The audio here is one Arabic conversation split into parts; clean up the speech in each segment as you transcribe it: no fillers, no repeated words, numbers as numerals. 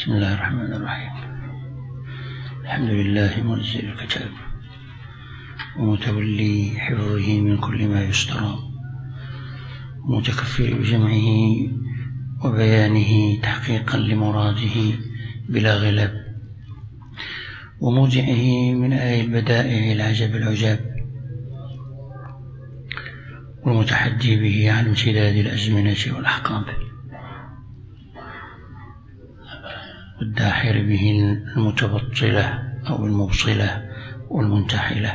بسم الله الرحمن الرحيم. الحمد لله منزل الكتاب ومتولي حفظه من كل ما يسترى، ومتكفل بجمعه وبيانه تحقيقا لمراده بلا غلاب، وموجعه من آي البدائع العجب العجاب، والمتحدي به عن امتداد الأزمنة والأحقاب، والداحر به المتبطلة أو المبصلة والمنتحلة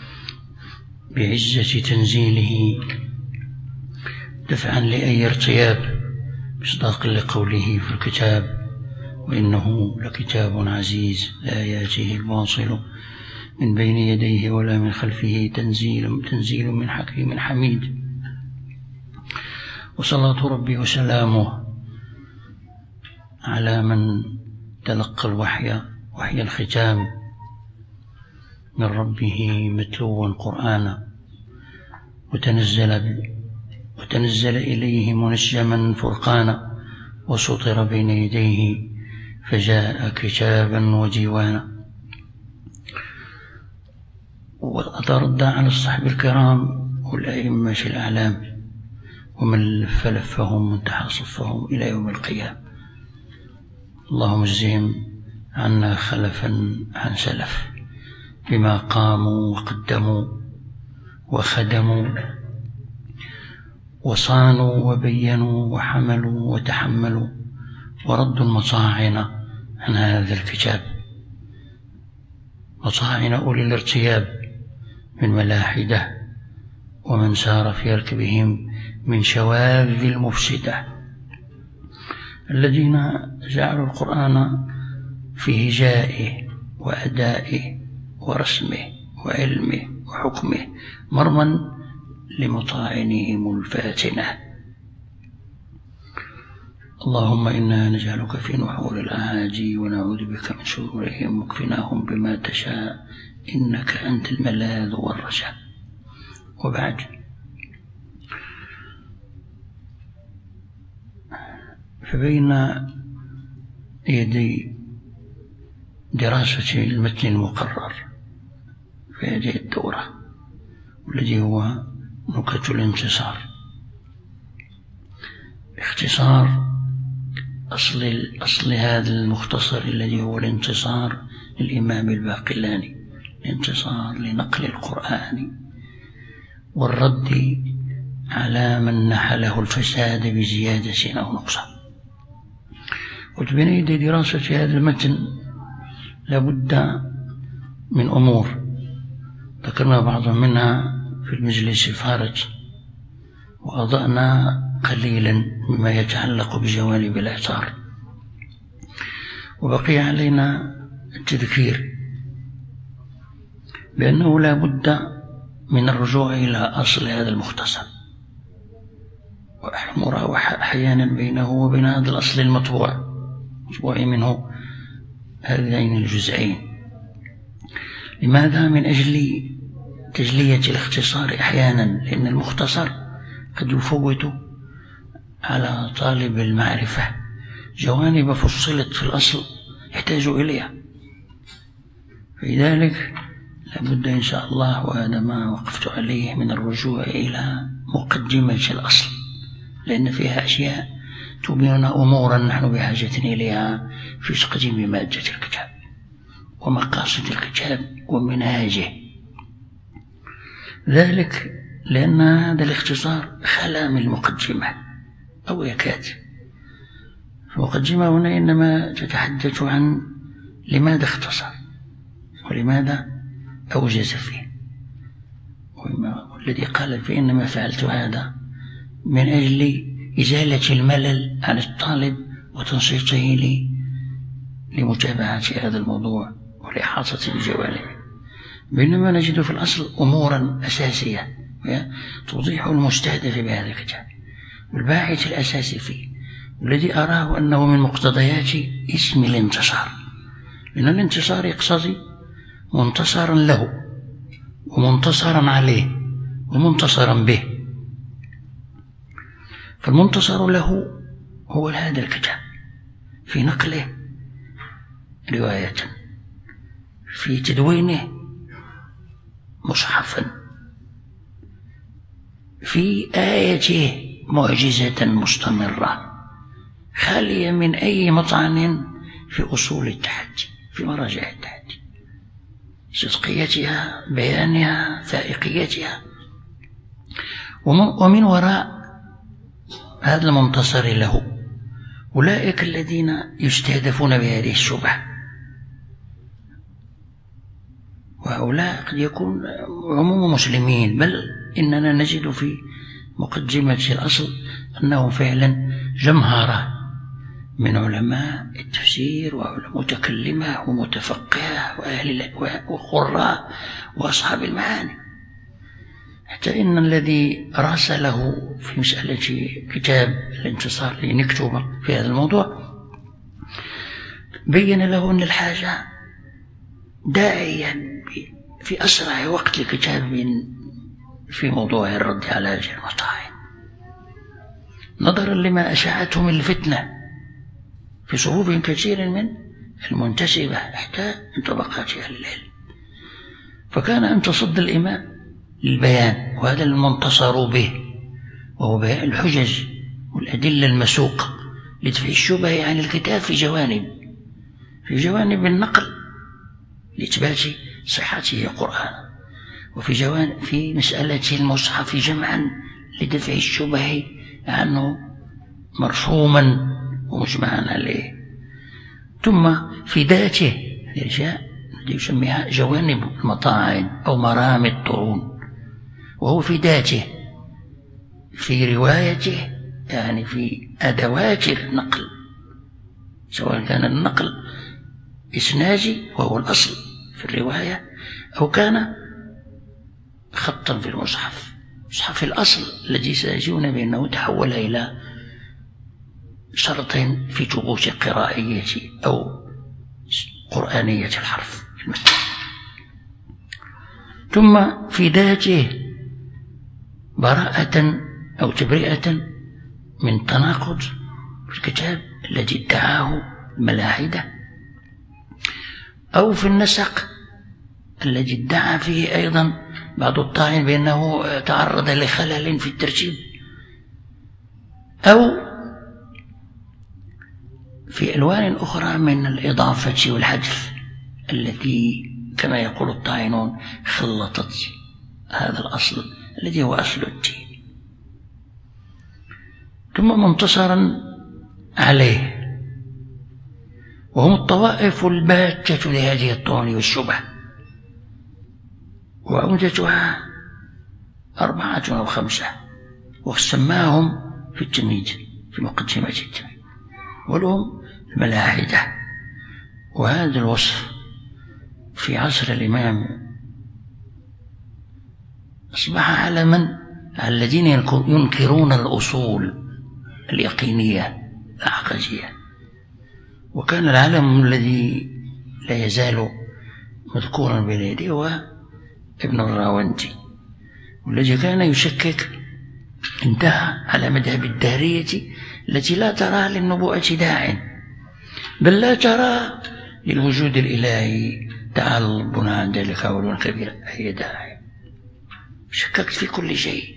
بعزة تنزيله دفعا لأي ارتياب، مصداقا لقوله في الكتاب: وإنه لكتاب عزيز لا يأتيه الباطل من بين يديه ولا من خلفه تنزيل من حكيم حميد. وصلاة ربي وسلامه على من تلقى الوحي الختام من ربه متلوا قرآنا، وتنزل إليه منجما فرقانا، وسطر بين يديه فجاء كتابا وديوانا. وأتردى على الصحب الكرام والأئمة الأعلام ومن لفهم منتهى صفهم إلى يوم القيامة. اللهم اجزهم عنا خلفا عن سلف بما قاموا وقدموا وخدموا وصانوا وبينوا وحملوا وتحملوا وردوا المطاعن عن هذا الكتاب، مطاعن أولي الارتياب من ملاحدة ومن سار في ركبهم من شواذ المفسدة، الذين جعلوا القرآن في هجائه وأدائه ورسمه وعلمه وحكمه مرما لمطاعنهم الفاتنة. اللهم إنا نجعلك في نحور الأعاجي ونعوذ بك من شرورهم، واكفناهم بما تشاء إنك أنت الملاذ والرجاء. وبعد، فبين يدي دراسة المتن المقرر في هذه الدورة، والذي هو نكت الانتصار، باختصار أصل هذا المختصر الذي هو الانتصار للإمام الباقلاني، الانتصار لنقل القرآن والرد على من نحله الفساد بزيادة أو نقصان. وبين يدي دراسة هذا المتن لابد من أمور ذكرنا بعضا منها في المجلس الفارط، وأضأنا قليلا مما يتعلق بجوانب الإعتار، وبقي علينا التذكير بأنه لا بد من الرجوع إلى أصل هذا المختصر، ومراوحة أحيانا بينه وبين هذا الأصل المطبوع منه هذين الجزئين. لماذا؟ من أجل تجلية الاختصار أحيانا، لأن المختصر قد يفوت على طالب المعرفة جوانب فصلت في الأصل يحتاج إليها، فلذلك لابد إن شاء الله، وهذا ما وقفت عليه، من الرجوع إلى مقدمة الأصل، لأن فيها أشياء تبين أمورا نحن بحاجة إليها في تقديم مادة الكتاب ومقاصد الكتاب ومنهاجه. ذلك لأن هذا الاختصار خلا من المقدمة أو يكاد. المقدمة هنا إنما تتحدث عن لماذا اختصر ولماذا أوجز فيه، والذي قال فإنما فعلت هذا من أجل إزالة الملل عن الطالب وتنشيطه لمتابعة هذا الموضوع والإحاطة بجوانبه، بينما نجد في الأصل أمورا أساسية توضيح المستهدف بهذا الكتاب والباعث الأساسي فيه، والذي أراه أنه من مقتضيات اسم الانتصار، لأن الانتصار يقتضي منتصرا له ومنتصرا عليه ومنتصرا به. فالمنتصر له هو هذا الكتاب في نقله رواية، في تدوينه مصحفا، في آيته معجزة مستمرة خالية من أي مطعن في أصول التحدي، في مراجع التحدي، صدقيتها، بيانها، فائقيتها. ومن وراء هذا المنتصر له أولئك الذين يستهدفون بهذه الشبهة، وهؤلاء قد يكون عموم مسلمين، بل إننا نجد في مقدمة الأصل أنه فعلا جمهرة من علماء التفسير ومتكلمة ومتفقهة وقراء وأصحاب المعاني، حتى إن الذي راسله في مسألة كتاب الانتصار لنكتب في هذا الموضوع بين له أن الحاجة داعيا في أسرع وقت لكتاب في موضوع الرد على هذه المطاعن، نظرا لما أشاعته من الفتنة في صفوف كثير من المنتسبة تحت طبقات أهل العلم. فكان أن تصد الإمام للبيان، وهذا المنتصر به، وهو بيان الحجج والأدلة المسوق لدفع الشبه عن الكتاب في جوانب النقل لإثبات صحته قرآنا، وفي جوانب في مسألة المصحف جمعا لدفع الشبه عنه مرسوما ومجمعا عليه. ثم في ذاته الأشياء التي يسميها جوانب المطاعن أو مرامي الطعون، وهو في ذاته في روايته، يعني في أدوات النقل، سواء كان النقل إسنادي وهو الأصل في الرواية، أو كان خطا في المصحف، مصحف الأصل الذي سيجون بأنه تحول إلى شرط في ثبوت قرائية أو قرآنية الحرف. ثم في ذاته براءة أو تبرئة من تناقض في الكتاب الذي ادعاه الملاحدة، أو في النسق الذي ادعى فيه أيضا بعض الطاعن بأنه تعرض لخلل في الترتيب، أو في ألوان أخرى من الإضافة والحذف التي كما يقول الطاعنون خلطت هذا الأصل الذي هو أصل الدين. ثم منتصرا عليه، وهم الطوائف الباتة لهذه الطعن والشبه، وعمدتها 4 أو 5، وسماهم في التمهيد في مقدمة التمهيد، ولهم الملاحدة. وهذا الوصف في عصر الإمام أصبح علما على الذين ينكرون الأصول اليقينية العقدية. وكان العالم الذي لا يزال مذكورا بين يديه هو ابن الراوندي، والذي كان يشكك انتهى على مذهب الدهرية التي لا ترى للنبوءة داع، بل لا ترى للوجود الإلهي تعالى ربنا عن ذلك علوا كبيرا أي داعي، شككت في كل شيء.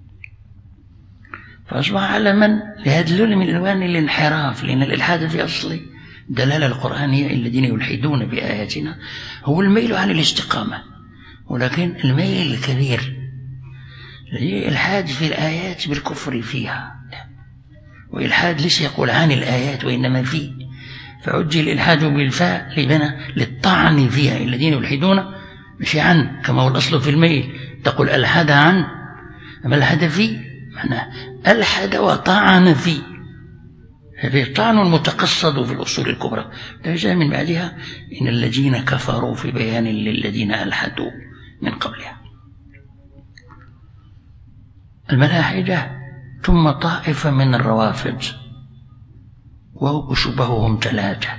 فأصبح علما لهذا من ألوان الانحراف، لأن الإلحاد في أصل الدلالة القرآنية الذين يلحدون بآياتنا هو الميل عن الاستقامة، ولكن الميل الكبير الإلحاد في الآيات بالكفر فيها، وإلحاد ليس يقول عن الآيات وإنما فيه، فعجل الإلحاد بالفاء للطعن فيها. الذين يلحدون مش عن كما هو الأصل في الميل، تقول ألحد عن، أما ألحد فيه معناه ألحد وطعن فيه، هذه الطعن المتقصد في الأصول الكبرى. جاء من بعدها إن الذين كفروا في بيان للذين ألحدوا من قبلها. الملاحدة ثم طائفة من الروافض، وشبههم 3.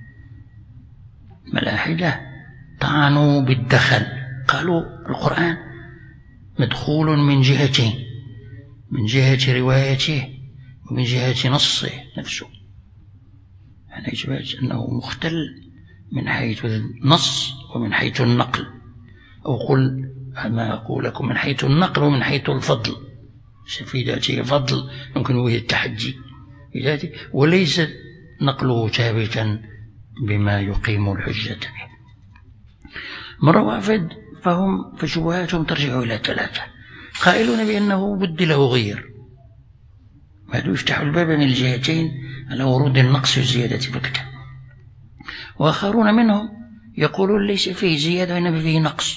ملاحدة طعنوا بالدخل، قالوا القرآن مدخول من جهتين، من جهة روايته ومن جهة نصه نفسه، يعني إثبات أنه مختل من حيث النص ومن حيث النقل، أو قل ما أقول لكم من حيث النقل ومن حيث الفضل. في ذاته فضل يمكن وجه التحدي في ذاته، وليس نقله ثابتا بما يقيم الحجة به. من روافد فشبهاتهم ترجع إلى 3: قائلون بأنه بدل وغير، هذا يفتح الباب من الجهتين على ورود النقص والزيادة في الكتاب. وآخرون منهم يقولون ليس فيه زيادة وإنما فيه نقص.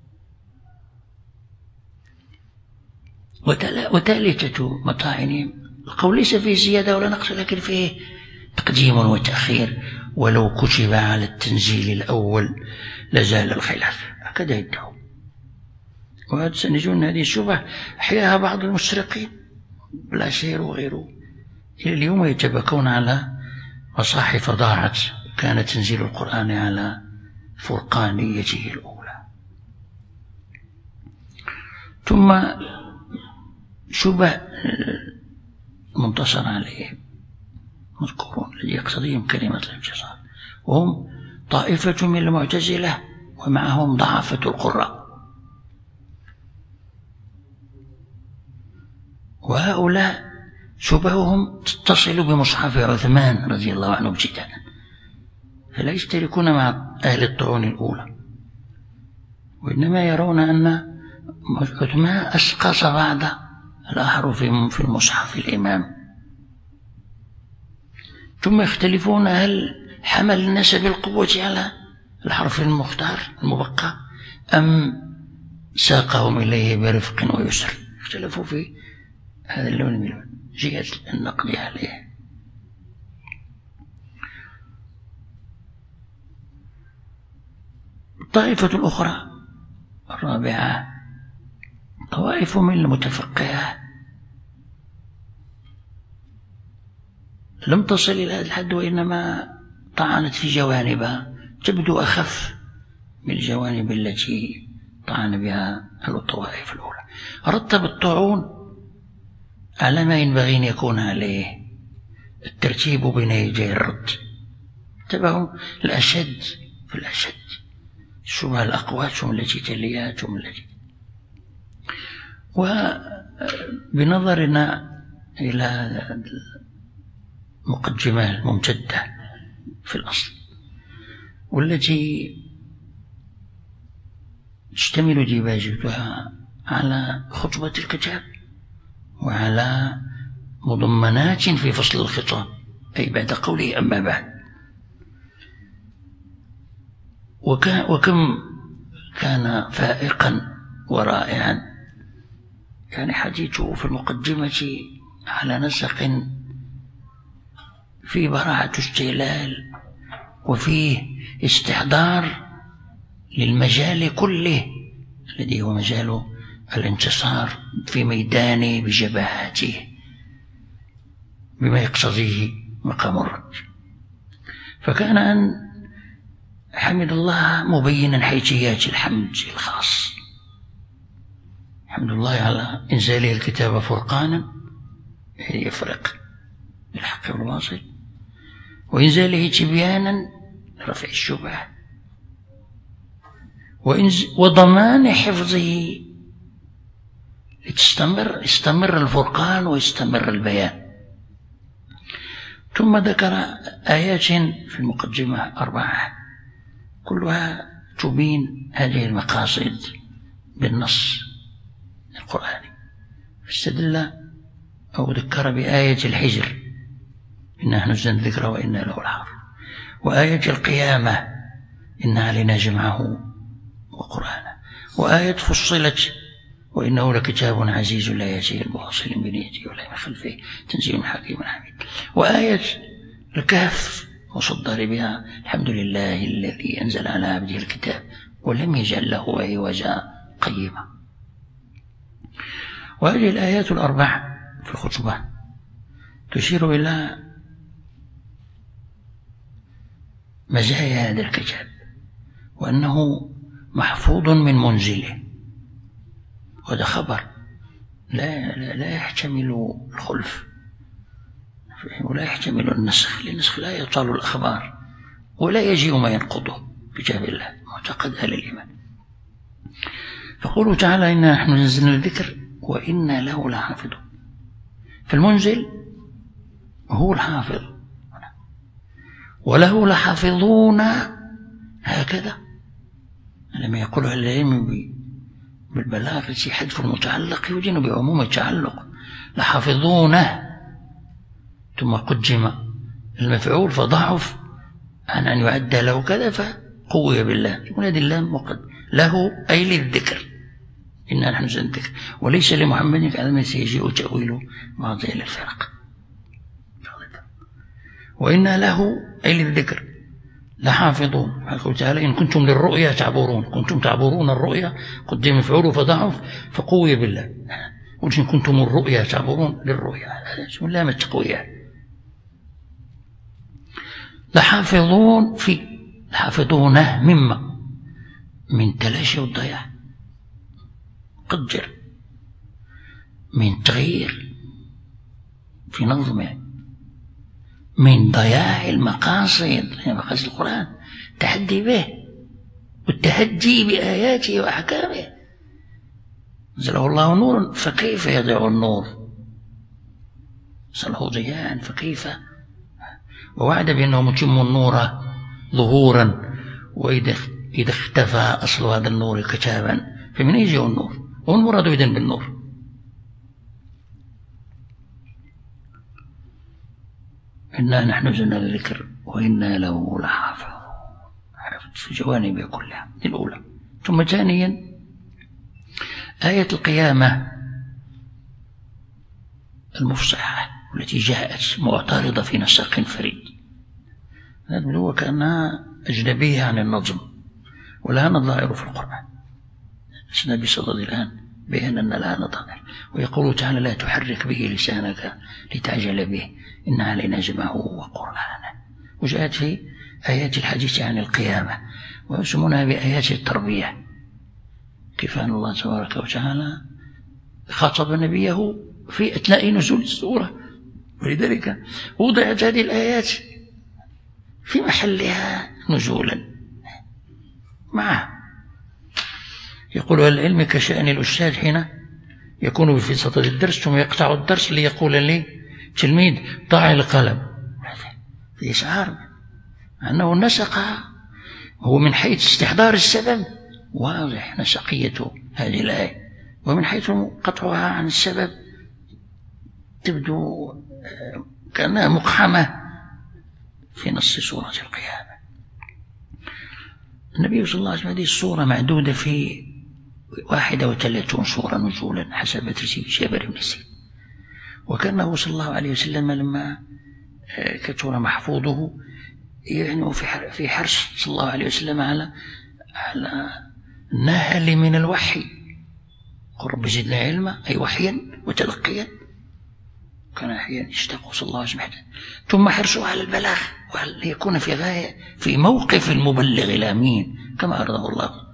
وثالثة مطاعنهم القول ليس فيه زيادة ولا نقص، لكن فيه تقديم وتأخير، ولو كتب على التنزيل الأول لزال الخلاف، هكذا يدعون. وهذا سنجون هذه الشبهة أحياها بعض المشرقين بالعشير وغيره إلى اليوم، يتبكون على مصاحف ضاعت كان تنزيل القرآن على فرقانيته الأولى. ثم شبه منتصر عليهم مذكورون الذي يقتضيهم كلمة الانتصار، وهم طائفة من المعتزلة ومعهم ضعفة القراء، وهؤلاء شبههم تتصل بمصحف عثمان رضي الله عنه ابتداء، فلا يشتركون مع أهل الطعون الأولى، وإنما يرون أن عثمان أسقط بعض الأحرف في المصحف الإمام. ثم يختلفون هل حمل الناس بالقوة على الحرف المختار المبقى أم ساقهم إليه برفق ويسر. اختلفوا في هذا اللون من جهة النقد عليه. الطائفة الأخرى الرابعة طوائف من المتفقهة لم تصل إلى هذا الحد، وإنما طعنت في جوانبها تبدو أخف من الجوانب التي طعن بها الطوائف الأولى. رتب الطعون على ما ينبغي أن يكون عليه الترتيب بين يدي الرد، تبعهم الأشد في الأشد، الشبهة الأقوى ثم التي تليها ثم التي. وبنظرنا إلى المقدمة الممتدة في الأصل والتي تشتمل ديباجتها على خطبة الكتاب وعلى مضمنات في فصل الخطاب، أي بعد قوله أما بعد، وكم كان فائقا ورائعا، يعني حديثه في المقدمة على نسق فيه براعة استهلال وفيه استحضار للمجال كله الذي هو مجال الانتصار في ميدانه بجبهاته بما يقتضيه مقام الرد. فكان أن حمد الله مبينا حيثيات الحمد الخاص، الحمد لله على إنزاله الكتاب فرقانا يفرق بالحق والباطل، وإنزاله تبيانا رفع الشبهة، وضمان حفظه يستمر الفرقان ويستمر البيان. ثم ذكر آيات في المقدمة 4 كلها تبين هذه المقاصد بالنص القرآني، فاستدل أو ذكر بآية الحجر إنا نزلنا الذكر وإنا له لحافظون، وآية القيامة إن علينا جمعه وقرآنه، وآية فصلت وإنه لكتاب عزيز لا يأتيه الباطل من بين يديه ولا من خلفه تنزيل من حكيم حميد، وآية الكهف وصدر بها الحمد لله الذي أنزل على عبده الكتاب ولم يجعل له عوجا قيما. وهذه الآيات 4 في الخطبة تشير إلى مزايا هذا الكتاب، وأنه محفوظ من منزله، وهذا خبر لا يحتمل الخلف ولا يحتمل النسخ، للنسخ لا يطال الأخبار ولا يجيء ما ينقضه بكتاب الله، معتقد أهل الإيمان. فقوله تعالى إنا نحن نزلنا الذكر وإنا له لحافظون، فالمنزل هو الحافظ، وله لحافظون هكذا. لما يقول أهل العلم بالبلاغة حذف المتعلق يدين بعموم التعلق، لحافظونه ثم قدم المفعول فضعف عن أن يعد له كذا فقوي بالله، يقول هذه اللام وقد له أي للذكر، إنا نحن نزلنا الذكر، وليس لمحمد على ما سيجيء تأويله بعض الفرق. وإنا له أي للذكر لحافظون. يقول تعالى إن كنتم للرؤيا تعبرون، كنتم تعبرون الرؤيا قدم مفعول فضعف فقوي بالله، وإن كنتم الرؤيا تعبرون للرؤيا، بسم الله ما التقوية. لحافظون في لحافظونه مما من تلاشي والضياع، قدر من تغيير في نظمه، من ضياع المقاصد، مقاصد القرآن التحدي به والتهجي بآياته وأحكامه. نزله الله نورا فكيف يضيع النور، نزله ضياء فكيف، ووعد بأنه متم النور ظهورا، وإذا اختفى أصل هذا النور كتابا فمن يجيء النور، والمراد إذن بالنور. إنا نحن نزلنا الذكر وإنا له لحافظون، حافظ في جوانبه كلها الأولى. ثم ثانيا آية القيامة المفصحة التي جاءت معترضة في نسق فريد، هو كأنها أجنبية عن النظم ولها نظائر في القرآن. النبي صلى الله عليه وسلم الآن بأن لها نظائر، ويقول تعالى لا تحرك به لسانك لتعجل به إن علينا جمعه وقرآنه. وجاءت في آيات الحديث عن القيامة، ويسمونها بآيات التربية، كيف أن الله تبارك وتعالى خاطب نبيه في أثناء نزول السورة، ولذلك وضعت هذه الآيات في محلها نزولا معه. يقول العلم كشأن الأستاذ حين يكون في صدر الدرس ثم يقطع الدرس ليقول لي تلميذ ضع القلم، في إشعار أنه نسق، هو من حيث استحضار السبب واضح نسقية هذه الآية، ومن حيث قطعها عن السبب تبدو كأنها مقحمة في نص سورة القيامة. النبي صلى الله عليه وسلم هذه الصورة معدودة في 31 صورة نزولا حسب ترتيب جابر بن سعيد، وكانه صلى الله عليه وسلم لما كثر محفوظه يعني في حرص صلى الله عليه وسلم على نهل من الوحي، قل رب زدنا علما أي وحيا وتلقيا، كان أحيانا يشتاق صلى الله عليه وسلم، ثم حرصه على البلاغ وأن يكون في غاية في موقف المبلغ الأمين كما أرضاه الله.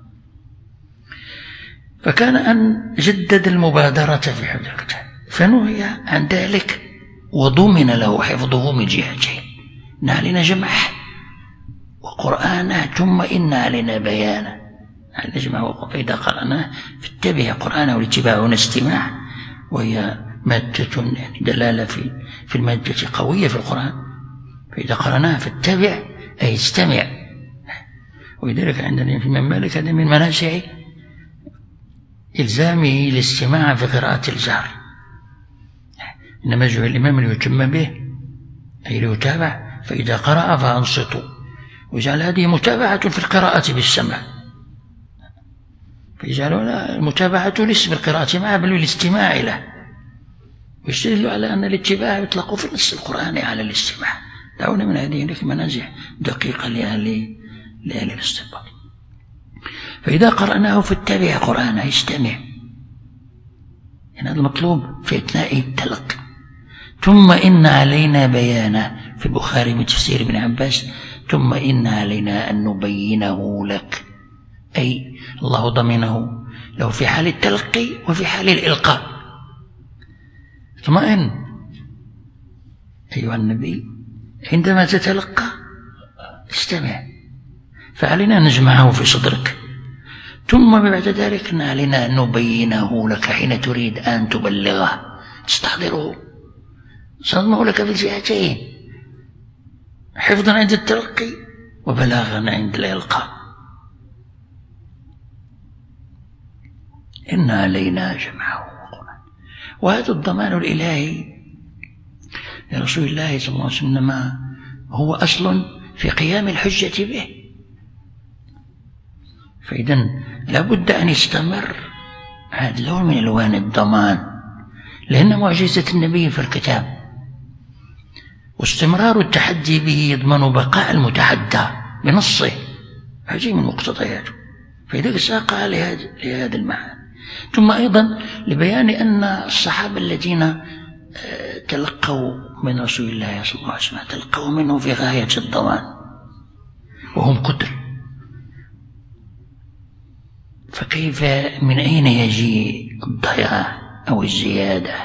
فكان أن جدد المبادرة في حفظ الكتاب، فنهي عن ذلك وضمن له حفظه من جهتين، إن علينا جمعه وقرآنه ثم إن علينا بيانه، علينا جمعه، فإذا قرأناه فاتبع قرآنه، والاتباع هنا استماع، وهي مادة يعني دلالة في المادة قوية في القرآن، فإذا قرأناه فاتبع أي استمع. ولذلك عندنا في الإمام مالك هذا من مناسع إلزامه الاستماع في قراءة الجهر، إنما جعل الإمام ليتم به أي ليتابع، فإذا قرأ فأنصتوا، وجعل هذه متابعة في القراءة بالسمع، فيجعلون المتابعة ليس بالقراءة معه بل بالاستماع له، ويستدل على أن الاتباع يطلق في النص القرآني على الاستماع. دعونا من هذه منازع دقيقة لأهل الاستنباط. فإذا قرأناه فاتبع قرآنه استمع، يعني هذا المطلوب في أثناء التلقي. ثم إن علينا بيانه في البخاري من تفسير ابن عباس، ثم إن علينا أن نبينه لك، أي الله ضمنه له في حال التلقي وفي حال الإلقاء. اطمئن أيها النبي عندما تتلقى استمع، فعلينا أن نجمعه في صدرك، ثم بعد ذلك علينا أن نبينه لك حين تريد أن تبلغه تستحضره. صدمه لك في الجهتين، حفظا عند التلقي وبلاغا عند الإلقاء. إن علينا جمعه وقرآن. وهذا الضمان الإلهي لرسول الله صلى الله عليه وسلم هو أصل في قيام الحجة به، فإذن لابد أن يستمر هذا اللون من ألوان الضمان، لأن معجزة النبي في الكتاب، واستمرار التحدي به يضمن بقاء المتحدى بنصه، هذه من مقتضياته، فإذا ساق لهذا المعنى. ثم أيضا لبيان أن الصحابة الذين تلقوا من رسول الله صلى الله عليه وسلم تلقوا منه في غاية الضمان وهم كتر، فكيف من أين يجي الضياع أو الزيادة؟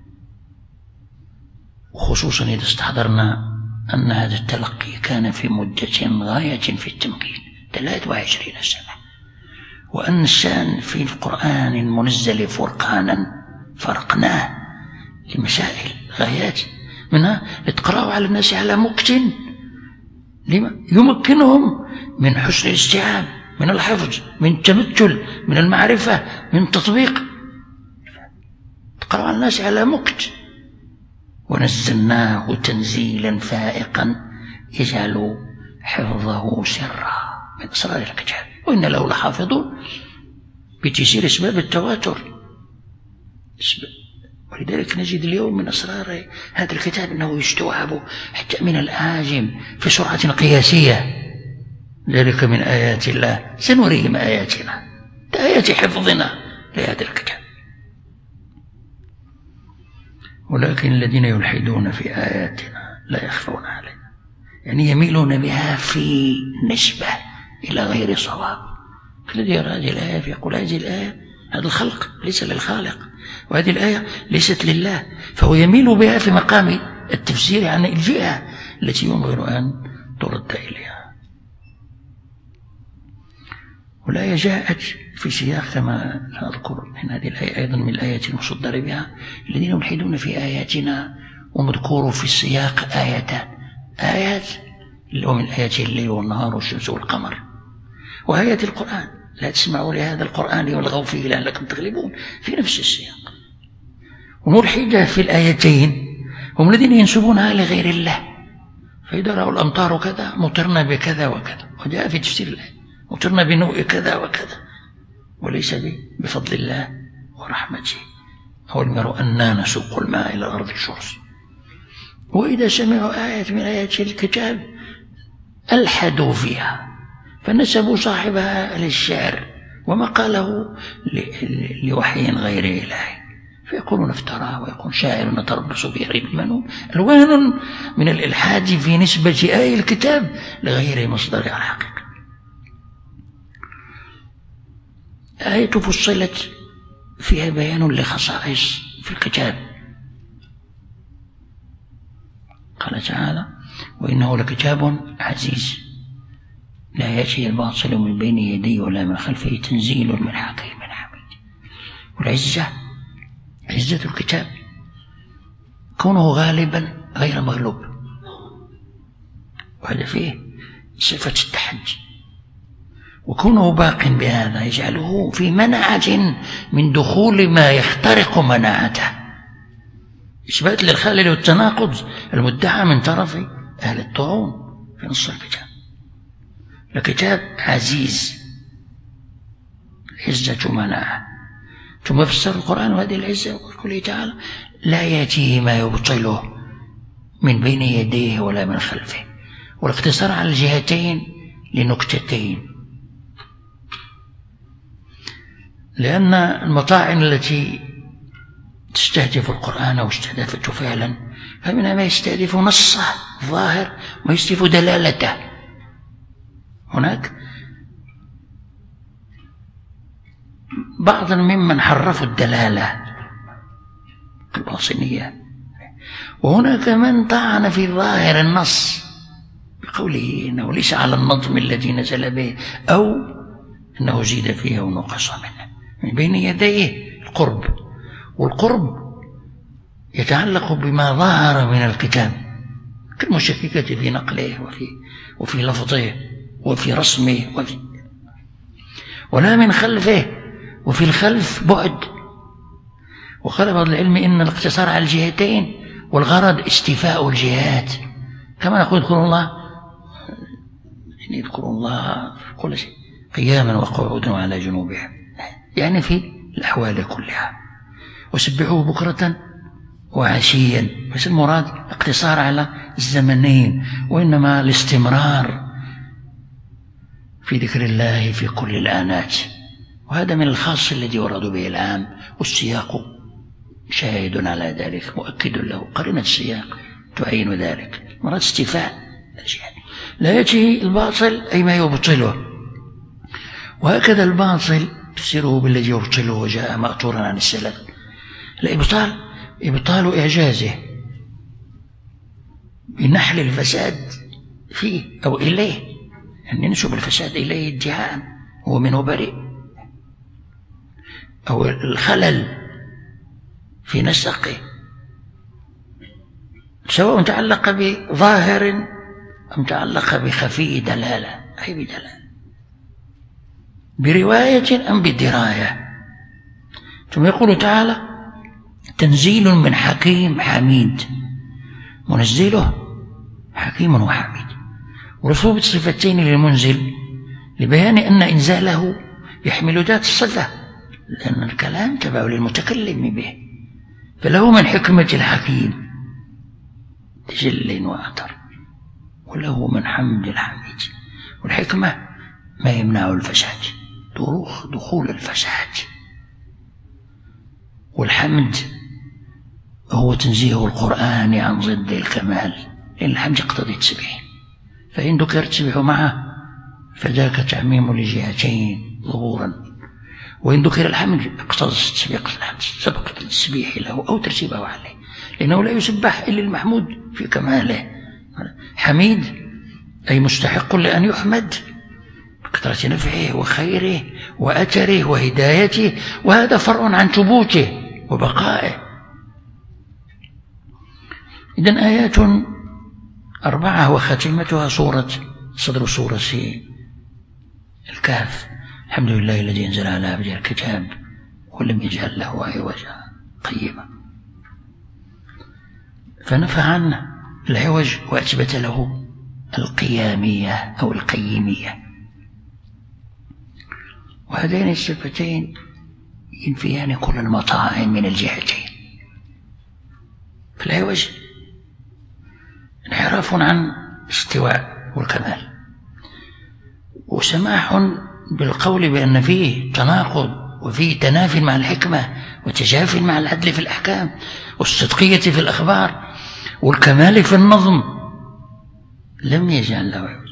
وخصوصا إذا استحضرنا أن هذا التلقي كان في مدة غاية في التمكين 23 سنة، وأن الشأن في القرآن المنزل فرقانا فرقناه لمسائل غايات، منها لتقرأوا على الناس على مكت يمكنهم من حسن الاستيعاب، من الحفظ، من التمثل، من المعرفة، من التطبيق. تقرأوا على الناس على مكت. ونزلناه تنزيلا فائقا يجعل حفظه سرا من أسرار الكتاب، وإن له لحافظون بتيسير أسباب التواتر. ولذلك نجد اليوم من أسرار هذا الكتاب أنه يستوعب حتى من الأعاجم في سرعة قياسية. ذلك من آيات الله، سنريهم آياتنا، آيات حفظنا لهذا الكتاب. ولكن الذين يلحدون في آياتنا لا يخفون علينا، يعني يميلون بها في نسبة إلى غير صواب. الذي يرى هذه الآية يقول هذه الآية هذا الخلق ليس للخالق، وهذه الآية ليست لله، فهو يميل بها في مقام التفسير عن الجهة التي ينظر أن ترد إليها. والآية جاءت في سياق كما أذكر من هذه الآية أيضا من الآيات المصدر بها الذين يلحدون في آياتنا، ومذكور في السياق آيتان، آيات ومن آيات الليل والنهار والشمس والقمر، وآيات القرآن لا تسمعوا لهذا القرآن والغوا فيه لعلكم تغلبون في نفس السياق. وملحدة في الآيتين هم الذين ينسبونها لغير الله، فإذا رأوا الأمطار كذا مطرنا بكذا وكذا، وجاء في تفسير الآية مطرنا بنوء كذا وكذا، وليس بفضل الله ورحمته. أولم يروا أنا نسوق الماء إلى الأرض الشرس. وإذا سمعوا آية من آيات الكتاب ألحدوا فيها، فنسبوا صاحبها للشعر وما قاله لوحي غير إلهي، فيقولون افتراه، ويقول شاعر نتربص به ريب المنون. ألوان من الإلحاد في نسبة آية الكتاب لغير مصدرها الحقيقي. آية فصلت فيها بيان لخصائص في الكتاب. قال تعالى وإنه لكتاب عزيز لا يأتيه الباطل من بين يديه ولا من خلفه تنزيل من حكيم حميد. والعزة عزة الكتاب كونه غالبا غير مغلوب، وهذا فيه صفة التحدي، وكونه باق بهذا يجعله في منعة من دخول ما يخترق مناعته، إثبات للخلل والتناقض المدعى من طرف أهل الطاعون في نص الكتاب. الكتاب عزيز، عزة مناعة. ثم فسر القرآن هذه العزة وقوله تعالى لا يأتيه ما يبطله من بين يديه ولا من خلفه، والاقتصار على الجهتين لنكتتين، لأن المطاعن التي تستهدف القرآن واستهدفته فعلا فمنها ما يستهدف نصه ظاهر وما يستهدف دلالته. هناك بعض ممن حرفوا الدلالة الباطنية، وهناك من طعن في ظاهر النص بقوله إنه ليس على النظم الذي نزل به، أو أنه زيد فيه أو نقص منه. من بين يديه القرب، والقرب يتعلق بما ظهر من الكتاب كالمشككة في نقله وفي لفظه وفي رسمه ولا من خلفه، وفي الخلف بعد. وقال بعض العلم إن الاقتصار على الجهتين والغرض استيفاء الجهات، كما نقول اذكروا الله، يعني يذكروا الله في كل شيء قياما وقعودا وعلى جنوبهم، يعني في الأحوال كلها، وسبحوه بكرة وعشيا. بس المراد اقتصار على الزمنين، وإنما الاستمرار في ذكر الله في كل الآنات. وهذا من الخاص الذي ورد به العام، والسياق شاهد على ذلك مؤكد له، قرينة السياق تعين ذلك. مراد استيفاء الجهاد، لا يأتي الباطل أي ما يبطله، وهكذا الباطل تفسيره بالذي يبطله وجاء مأثورا عن السلف. الإبطال إبطال إعجازه بنحل الفساد فيه أو إليه، أن ينسب الفساد إليه ادعاء هو منه بريء، أو الخلل في نسقه سواء تعلق بظاهر أم تعلق بخفي دلالة، أي بدلالة برواية أم بدراية. ثم يقول تعالى تنزيل من حكيم حميد، منزله حكيم وحميد، ورسوب الصفتين للمنزل لبيان أن إنزاله يحمل ذات الصفة، لأن الكلام تبع للمتكلم به، فله من حكمة الحكيم تجل وأثر، وله من حمد الحميد. والحكمة ما يمنع الفساد، دخول الفساد. والحمد هو تنزيه القرآن عن ضد الكمال، لأن الحمد يقتضي التسبيح، فإن ذكر التسبيح معه فذاك تعميم لجهتين ظهورا، وإن ذكر الحمد اقتضى سبق التسبيح له أو ترتيبه عليه، لأنه لا يسبح إلا المحمود في كماله. حميد أي مستحق لأن يحمد بكثرة نفعه وخيره وأثره وهدايته، وهذا فرع عن ثبوته وبقائه. إذن آيات 4 وخاتمتها صدر سورة الكهف. الحمد لله الذي أنزل على عبده الكتاب ولم يجعل له عوجا قيما، فنفى عنه العوج وأثبت له القيامية أو القيمية. وهذين الصفتين ينفيان كل المطاعم من الجهتين. فالعوج انحراف عن استواء والكمال، وسماح بالقول بأن فيه تناقض وفيه تنافي مع الحكمة وتجافي مع العدل في الأحكام والصدقية في الأخبار والكمال في النظم، لم يجعل له عوج.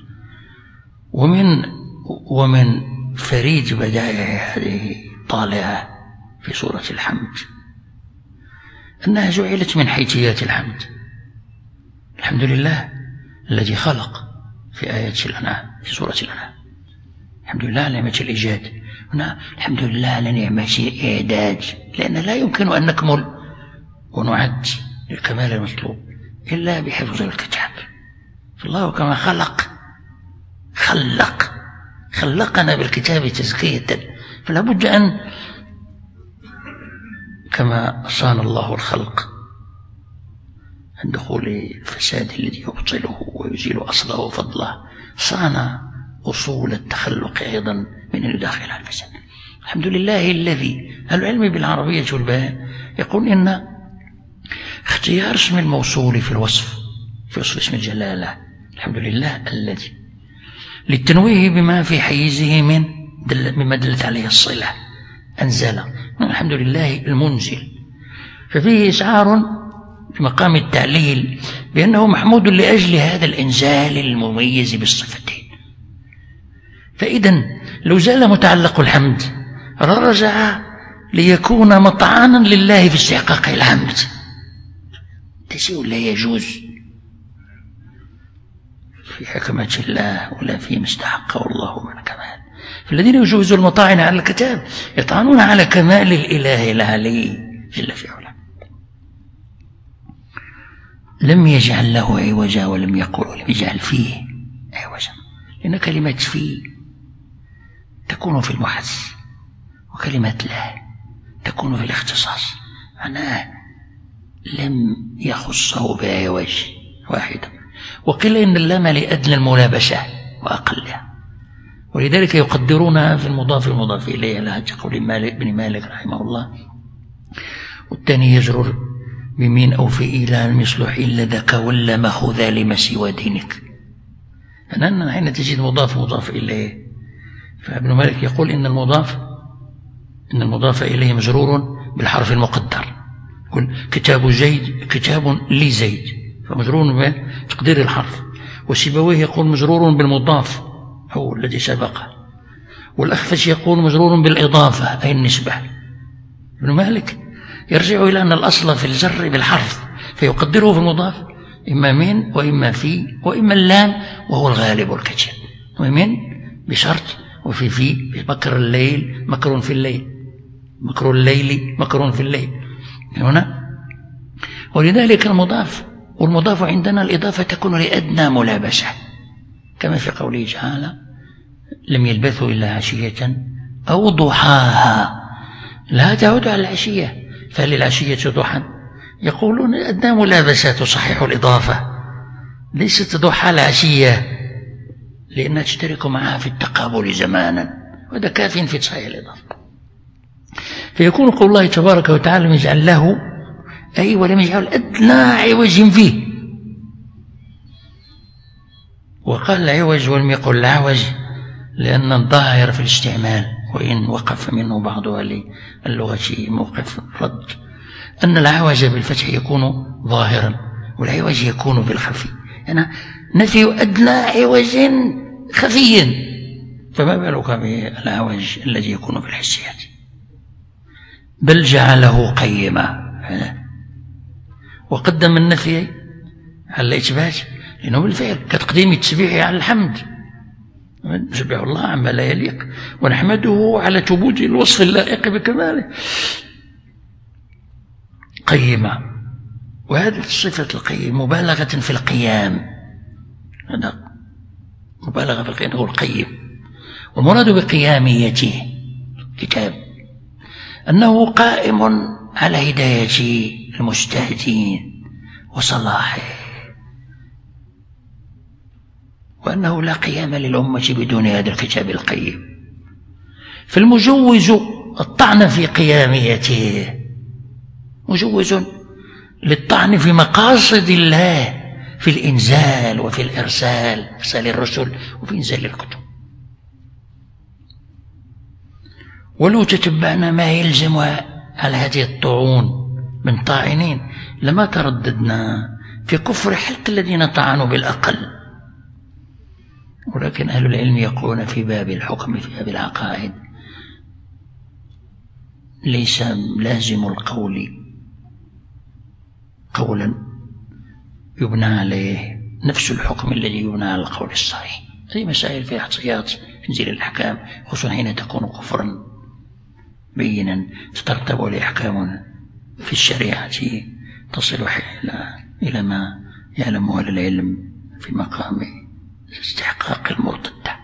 ومن فريد بدائع هذه الطالعة في سورة الحمد أنها جعلت من حيثيات الحمد. الحمد لله الذي خلق في آيات الأنعام، في سورة الأنعام الحمد لله على نعمة الإيجاد، هنا الحمد لله على نعمة الإعداد، لأن لا يمكن أن نكمل ونعد للكمال المطلوب إلا بحفظ الكتاب. فالله كما خلقنا بالكتاب تزكية، فلا بد أن كما صان الله الخلق عن دخول الفساد الذي يبطله ويزيل أصله وفضله، صان أصول التخلق أيضا من أن يداخل على الفساد. الحمد لله الذي العلم بالعربية والبيان يقول إن اختيار اسم الموصول في الوصف اسم الجلالة الحمد لله الذي للتنويه بما في حيزه مما دلت عليه الصلة أنزل، الحمد لله المنزل، ففيه إشعار في مقام التعليل بأنه محمود لأجل هذا الإنزال المميز بالصفتين. فإذن لو زال متعلق الحمد رجع ليكون مطعانا لله في استحقاق الحمد، شيء لا يجوز. في حكمة الله ولا في مستحقه الله من كمال. فالذين يجوزوا المطاعن على الكتاب يطعنون على كمال الإله العلي جل في علاه. لم يجعل له عوجا ولم يقل ولم يجعل فيه عوجا، لأن كلمة فيه تكون في المحس، وكلمة لا تكون في الاختصاص، معناه لم يخصه بعوج واحدا. وقيل إن اللام لأدنى الملابسة وأقلها، ولذلك يقدرونها في المضاف المضاف إليه لها كقول بن مالك رحمه الله. والثاني يجرر بمين أو في إله لم يصلح إلا ذاك ولا مأخوذا لما سوى دينك. أننا حين تجد مضاف إليه، فابن مالك يقول إن المضاف إليه مجرور بالحرف المقدر. يقول كتاب زيد، كتاب لزيد، فمجرور بتقدير الحرف. وسيبويه يقول مجرور بالمضاف هو الذي سبقه. والأخفش يقول مجرور بالإضافة أي النسبة. ابن مالك يرجع إلى أن الأصل في الجر بالحرف، فيقدره في المضاف إما من وإما في وإما اللام، وهو الغالب الكثير. ومن بشرط، وفي مكر الليل مكر في الليل، مكر الليل مكر في الليل هنا. ولذلك المضاف والمضاف عندنا الإضافة تكون لأدنى ملابسة، كما في قوله تعالى لم يلبثوا إلا عشية أو ضحاها، لا تعود على العشية، فللعشية ضحى. يقولون أدنى ملابسة تصحح الإضافة، ليست ضحى العشية، لأنها تشترك معها في التقابل زمانا، وهذا كاف في تصحيح الإضافة. فيكون قول الله تبارك وتعالى لم يجعل له أي ولم يجعل أدنى عوج فيه. وقال العوج ولم يقل العوج لأن الظاهر في الاستعمال، وإن وقف منه بعض أهل اللغة موقف رد، أن العوج بالفتح يكون ظاهرا والعوج يكون بالخفي. يعني نفي أدنى عوج خفيا، فما بالك بالعوج الذي يكون في الحسيات. بل جعله قيما، وقدم النفي على الإثبات، لأنه بالفعل كتقديم التسبيح على الحمد، نسبح الله عما لا يليق ونحمده على ثبوت الوصف اللائق بكماله. قيما، وهذه الصفة القيم مبالغة في القيام، هذا مبالغة في القيام، هو القيم. والمراد بقياميته كتاب أنه قائم على هداية المجتهدين وصلاحه، وأنه لا قيام للأمة بدون هذا الكتاب القيم. فالمجوز الطعن في قياميته مجوز للطعن في مقاصد الله في الإنزال وفي الإرسال، إرسال الرسل وفي إنزال الكتب. ولو تتبعنا ما يلزم على هذه الطعون من طاعنين لما ترددنا في كفر حتى الذين طعنوا بالأقل. ولكن أهل العلم يقولون في باب الحكم في باب العقائد ليس لازم القول قولا يبنى عليه نفس الحكم الذي يبنى على القول الصحيح. هذه مسائل فيها احتياط في تنزيل الأحكام، خصوصا حين تكون كفرا بينا تترتب عليه أحكام في الشريعة تصل إلى ما يعلمه أهل العلم في مقام استحقاق المرتدة.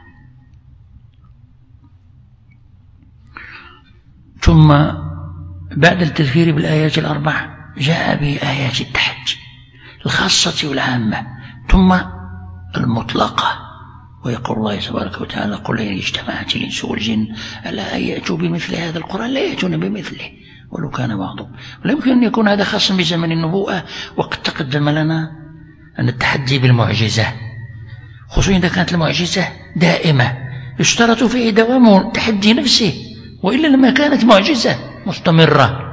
ثم بعد التذكير بالآيات الأربع جاء بآيات التحدي الخاصة والعامة ثم المطلقة. ويقول الله تبارك وتعالى قل إن اجتمعت الإنس والجن على أن يأتوا بمثل هذا القرآن لا يأتون بمثله ولو كان بعضهم. ولا يمكن أن يكون هذا خاصا بزمن النبوءة، وقد تقدم لنا أن التحدي بالمعجزة خصوصا إذا كانت المعجزة دائمة يشترط فيه دوام تحدي نفسه، وإلا لما كانت معجزة مستمرة.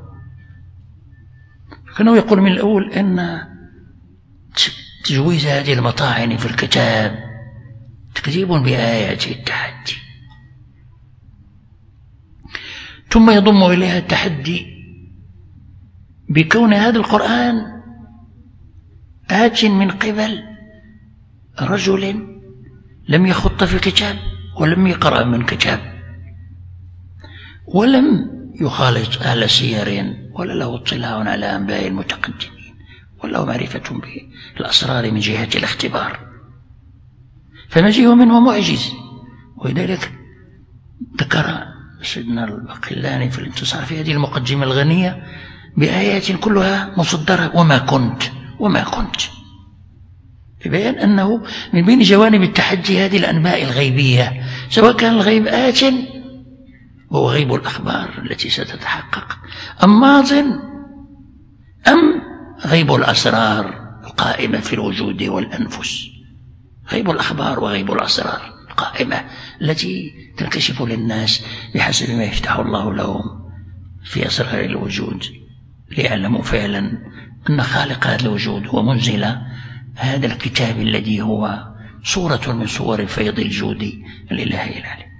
كانوا يقول من الأول أن تجويز هذه المطاعن في الكتاب تكذيب بآيات التحدي، ثم يضم إليها التحدي بكون هذا القرآن آت من قبل رجل لم يخط في كتاب ولم يقرأ من كتاب ولم يخالط أهل سير ولا له اطلاع على أنباء المتقدمين ولا له معرفة بالأسرار من جهة الاختبار، فمجيء منه معجز. ولذلك ذكر سيدنا الباقلاني في الانتصار في هذه المقدمة الغنية بآيات كلها مصدرة وما كنت في بيان أنه من بين جوانب التحدي هذه الأنباء الغيبية، سواء كان الغيب آت وهو غيب الأخبار التي ستتحقق أم ماض أم غيب الأسرار القائمة في الوجود والأنفس. غيب الأخبار وغيب الأسرار القائمة التي تنكشف للناس بحسب ما يفتح الله لهم في أسرار الوجود، ليعلموا فعلا أن خالق هذا الوجود هو منزل هذا الكتاب الذي هو صورة من صور فيض الجود الإلهي العليم.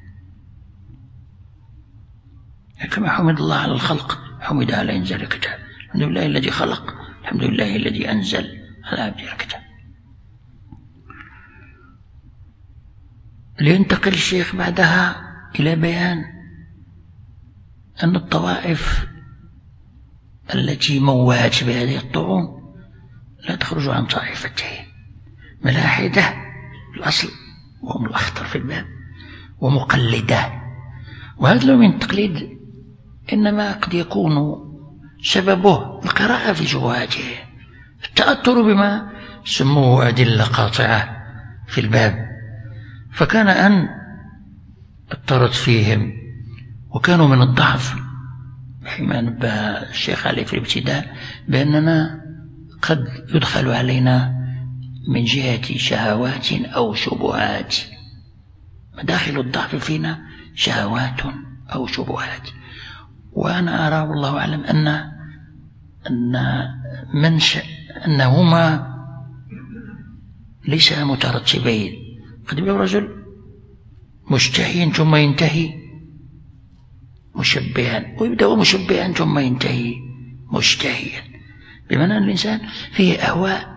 كما حمد الله على الخلق حمد على إنزال الكتاب. الحمد لله الذي خلق، الحمد لله الذي أنزل على عبده الكتاب. لينتقل الشيخ بعدها إلى بيان أن الطوائف التي موات بهذه الطعون لا تخرج عن طائفتين: ملاحدة في الأصل وهم الأخطر في الباب، ومقلدة. وهذا لو من التقليد إنما قد يكون سببه القراءة في شبهاته، التأثر بما سموه أدلة قاطعة في الباب، فكان أن اضطرت فيهم وكانوا من الضعف، حينما نبه الشيخ عليه في الابتداء بأننا قد يدخل علينا من جهة شهوات أو شبهات. مداخل الضعف فينا شهوات أو شبهات. وأنا أرى والله أعلم أنهما ليس مترتبين. قد يبقى رجل مشتهي ثم ينتهي مشبها، ويبدأ مشبها ثم ينتهي مشتهيا، بمعنى أن الإنسان فيه أهواء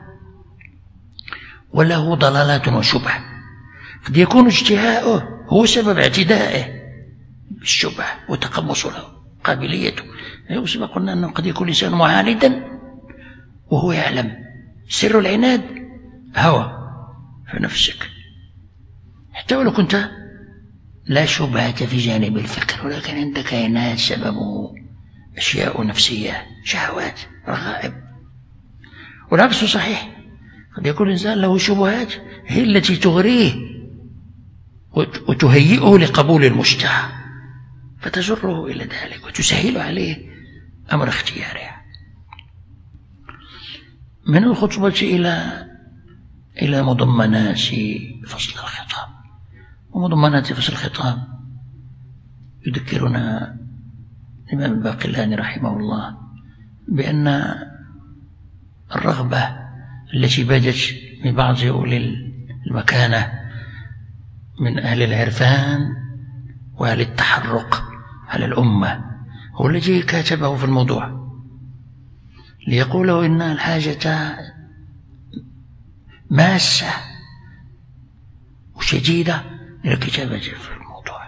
وله ضلالات وشبه. قد يكون اجتهاؤه هو سبب اعتدائه بالشبه وتقمص له قابليته. سبق قلنا أنه قد يكون الإنسان معاندا وهو يعلم سر العناد هوى في نفسك، حتى ولو كنت لا شبهة في جانب الفكر، ولكن عندك عناد سببه أشياء نفسية، شهوات، رغائب. والعكس صحيح، قد يكون الإنسان له شبهات هي التي تغريه وتهيئه لقبول المشتهى، فتجره إلى ذلك وتسهل عليه أمر اختياره. من الخطبة إلى مضمنات فصل الخطاب. ومضمنات فصل الخطاب يذكرنا الإمام الباقلاني رحمه الله بأن الرغبة التي بدت من بعض أولي المكانة من أهل العرفان وأهل التحرق على الأمة هو الذي كاتبه في الموضوع ليقولوا إن الحاجة ماسة وشديدة إلى كتابة في الموضوع،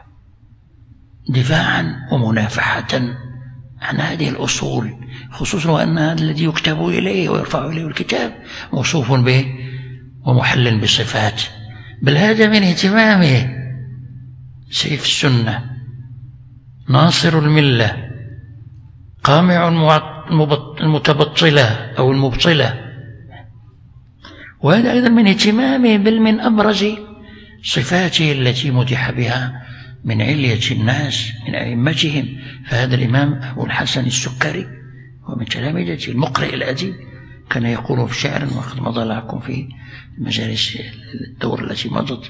دفاعا ومنافحة عن هذه الأصول، خصوصا وأن هذا الذي يكتب إليه ويرفع إليه الكتاب موصوف به ومحل بصفات، بل هذا من اهتمامه سيف السنة ناصر الملة قامع المتبطلة أو المبطلة. وهذا أيضا من اهتمامه، بل من أبرز صفاته التي مدح بها من علية الناس من أئمتهم. فهذا الإمام أبو الحسن السكري ومن تلامذته المقرئ الأديب كان يقول في شعر وقد مضى لكم في مجالس الدور التي مضت: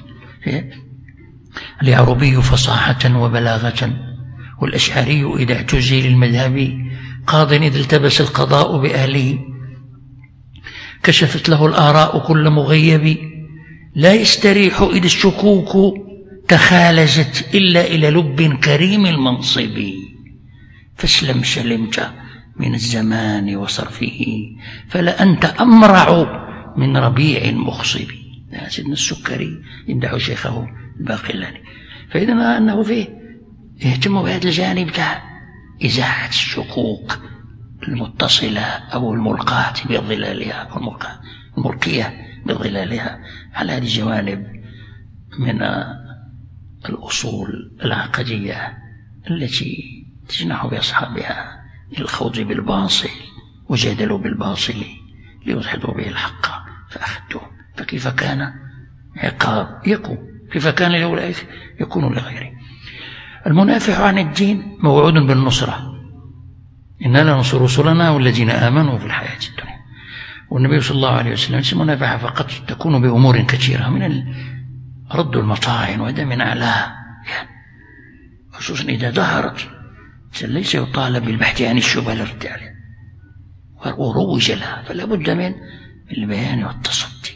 اليعربي فصاحة وبلاغة، والأشعري إذا اعتزل المذهب قاض إذ التبس القضاء بأهله، كشفت له الآراء كل مغيب، لا يستريح إذ الشكوك تخالجت إلا إلى لب كريم المنصب، فاسلم سلمت من الزمان وصرفه، فلأنت أمرع من ربيع مخصب. سيدنا السكري يمدح شيخه الباقلاني. فإذا أنه فيه يهتم بهذا الجانب تاع إزاحة الشكوك المتصلة أو الملقاة بظلالها أو الملقية بظلالها على هذه الجوانب من الأصول العقدية التي تجنح بأصحابها للخوض بالباطل وجادلوا بالباطل ليدحضوا به الحق فأخذتهم. فكيف كان عقاب يكون، كيف كان لأولئك يكون لغيره. المنافح عن الدين موعود بالنصرة، إنا لننصر رسلنا والذين آمنوا في الحياة الدنيا. والنبي صلى الله عليه وسلم المنافحة فقط تكون بأمور كثيرة، من رد المطاعن وهذا من أعلاها، خصوصا إذا ظهرت ليس يطالب بالبحث عن الشبهة للرد عليها وروج لها، فلا بد من البيان والتصدي.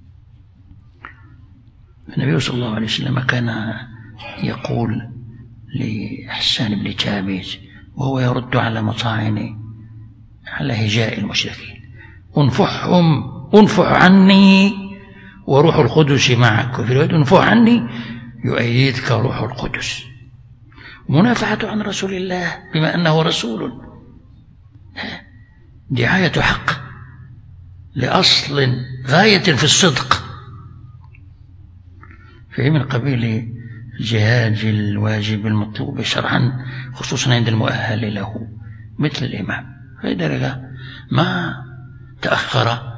النبي صلى الله عليه وسلم كان يقول لحسان بن ثابت وهو يرد على مطاعن على هجاء المشركين: انفح عني وروح القدس معك، وفي رواية انفح عني يؤيدك روح القدس. منافعة عن رسول الله بما أنه رسول دعاية حق لأصل غاية في الصدق، فهي من قبيل الجهاد الواجب المطلوب شرعا، خصوصا عند المؤهل له مثل الإمام. فلذلك ما تأخر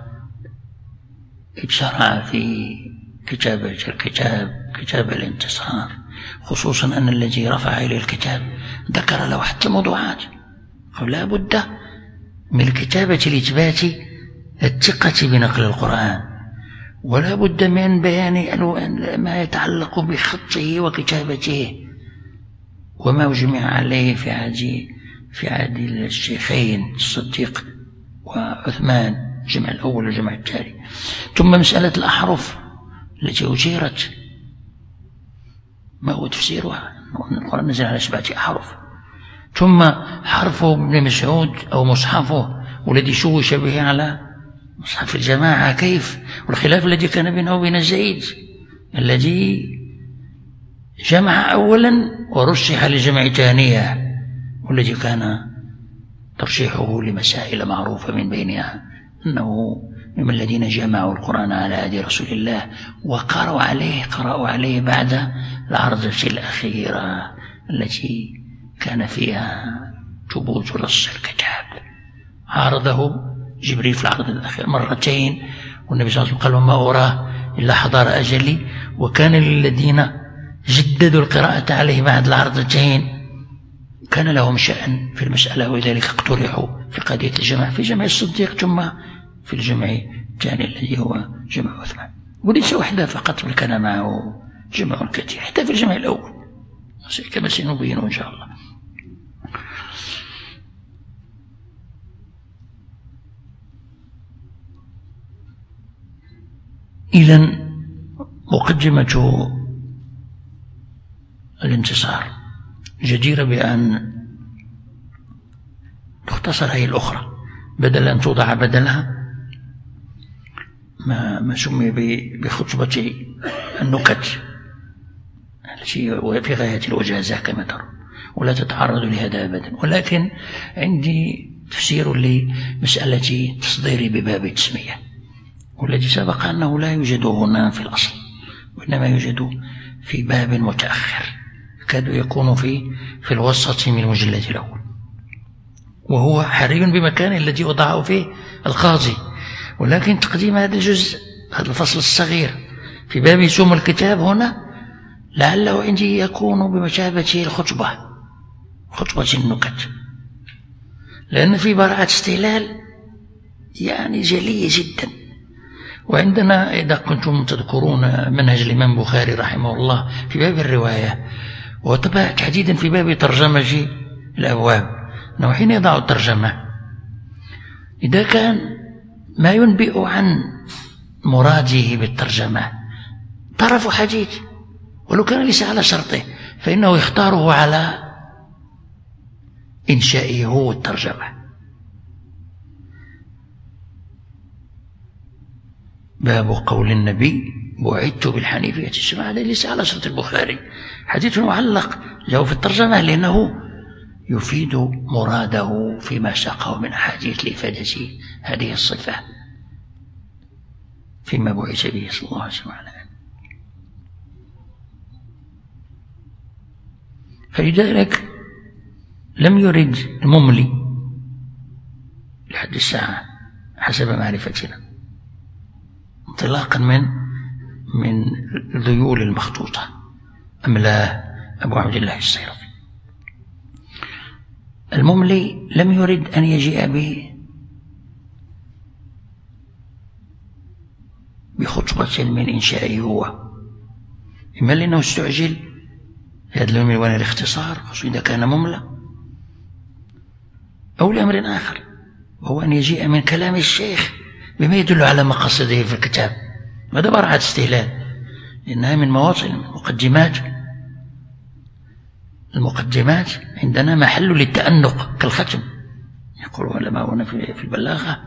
شرع في كتابة كتاب الانتصار، خصوصا أن الذي رفع إليه الكتاب ذكر له حتى الموضوعات، لا بد من الكتابة لإثبات الثقة بنقل القرآن، ولا بد من بيان ما يتعلق بخطه وكتابته وما أجمع عليه في عهد الشيخين الصديق وعثمان، الجمع الأول والجمع الثاني. ثم مسألة الأحرف التي أجيرت، ما هو تفسيرها؟ القرآن نزل على 7 أحرف. ثم حرف ابن مسعود أو مصحفه والذي شوش به على مصحف الجماعة كيف، والخلاف الذي كان بينه وبين زيد الذي جمع أولا ورشح لجمع ثانية، والذي كان ترشيحه لمسائل معروفة من بينها أنه من الذين جمعوا القرآن على هدي رسول الله وقرأوا عليه بعد العرضة الأخيرة التي كان فيها ثبوت نص الكتاب. عارضه جبريل في العرض الأخير مرتين، والنبي صلى الله عليه وسلم قال: وما أراه إلا حضر أجلي. وكان للذين جددوا القراءة عليه بعد العرضتين كان لهم شأن في المسألة، ولذلك اقترحوا في قضية الجمع في جمع الصديق ثم في الجمع الثاني الذي هو جمع عثمان، وليس وحده فقط، بل كان معه جمع كثير حتى في الجمع الأول كما سنبينه إن شاء الله. إذن مقدمة الانتصار جديرة بأن تختصر هي الأخرى بدل أن توضع بدلها ما سمي بخطبة النكت التي في غاية الوجازة كما ترى، ولا تتعرض لهذا أبدا. ولكن عندي تفسير لمسألة تصديري بباب التسمية، والذي سبق أنه لا يوجد هنا في الأصل، وإنما يوجد في باب متأخر كاد يكون في الوسط من المجلد الأول، وهو حري بمكان الذي وضعه فيه القاضي. ولكن تقديم هذا الجزء، هذا الفصل الصغير في باب سوم الكتاب هنا لعله عندي يكون بمثابة خطبة النكت، لأن في براءة استهلال يعني جلية جدا. وعندنا إذا كنتم تذكرون منهج الإمام البخاري رحمه الله في باب الرواية، وطبعا تحديدا في باب ترجمة الأبواب، أنه حين يضع الترجمة إذا كان ما ينبئ عن مراده بالترجمة طرف حديث ولو كان ليس على شرطه، فإنه يختاره على إنشائه هو الترجمة. باب قول النبي بعدت بالحنيفية السماء، هذا ليس على شرط البخاري، حديث معلق جاء في الترجمة لأنه يفيد مراده فيما ساقه من أحاديث لإفادة هذه الصفة فيما بعث به صلى الله عليه وسلم. فلذلك لم يرد المملي لحد الساعة حسب معرفتنا انطلاقا من الذيول المخطوطة أملاه أبو عبد الله السيرطي. المملي لم يرد أن يجيء بخطبة من إنشائه هو، إما لأنه استعجل في هذا اليوم وانا الاختصار خصوصا إذا كان مملى، أو لأمر آخر وهو أن يجيء من كلام الشيخ بما يدل على مقاصده في الكتاب. هذا براعة استهلال، لأنها من مواطن المقدمات عندنا محل للتأنق كالختم، يقول العلماء هنا في البلاغة: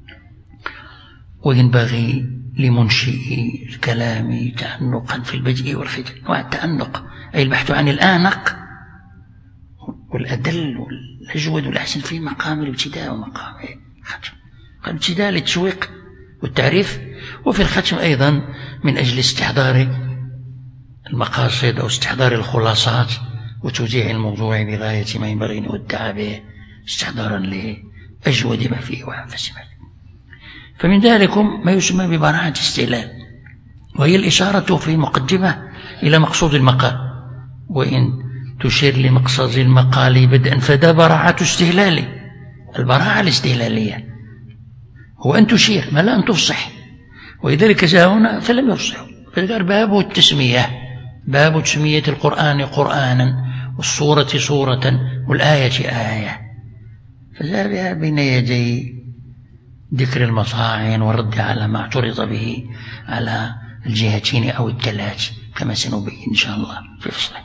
وينبغي لمنشئ الكلام تأنقا في البدء والختم. والتأنق أي البحث عن الآنق والأدل والأجود والأحسن في مقام الابتداء ومقام الختم. الابتداء للتشويق والتعريف، وفي الختم أيضا من أجل استحضار المقاصد أو استحضار الخلاصات وتوزيع الموضوع بغاية ما ينبغي أن يودع به استحضارا لأجود ما فيه وأنفس ما فيه. فمن ذلك ما يسمى ببراعة استهلال، وهي الإشارة في مقدمة إلى مقصود المقال، وإن تشير لمقصد المقال بدءا فده براعة استهلال. البراعة الاستهلالية هو أن تشير ما لا أن تفصح، ولذلك جاء هنا فلم يفصحوا، فذكر باب التسمية، باب تسمية القرآن قرآنا والصورة صورة والآية آية، فجاء بها بين يدي ذكر المطاعن والرد على ما اعترض به على الجهتين أو الثلاث كما سنبين إن شاء الله في فصله.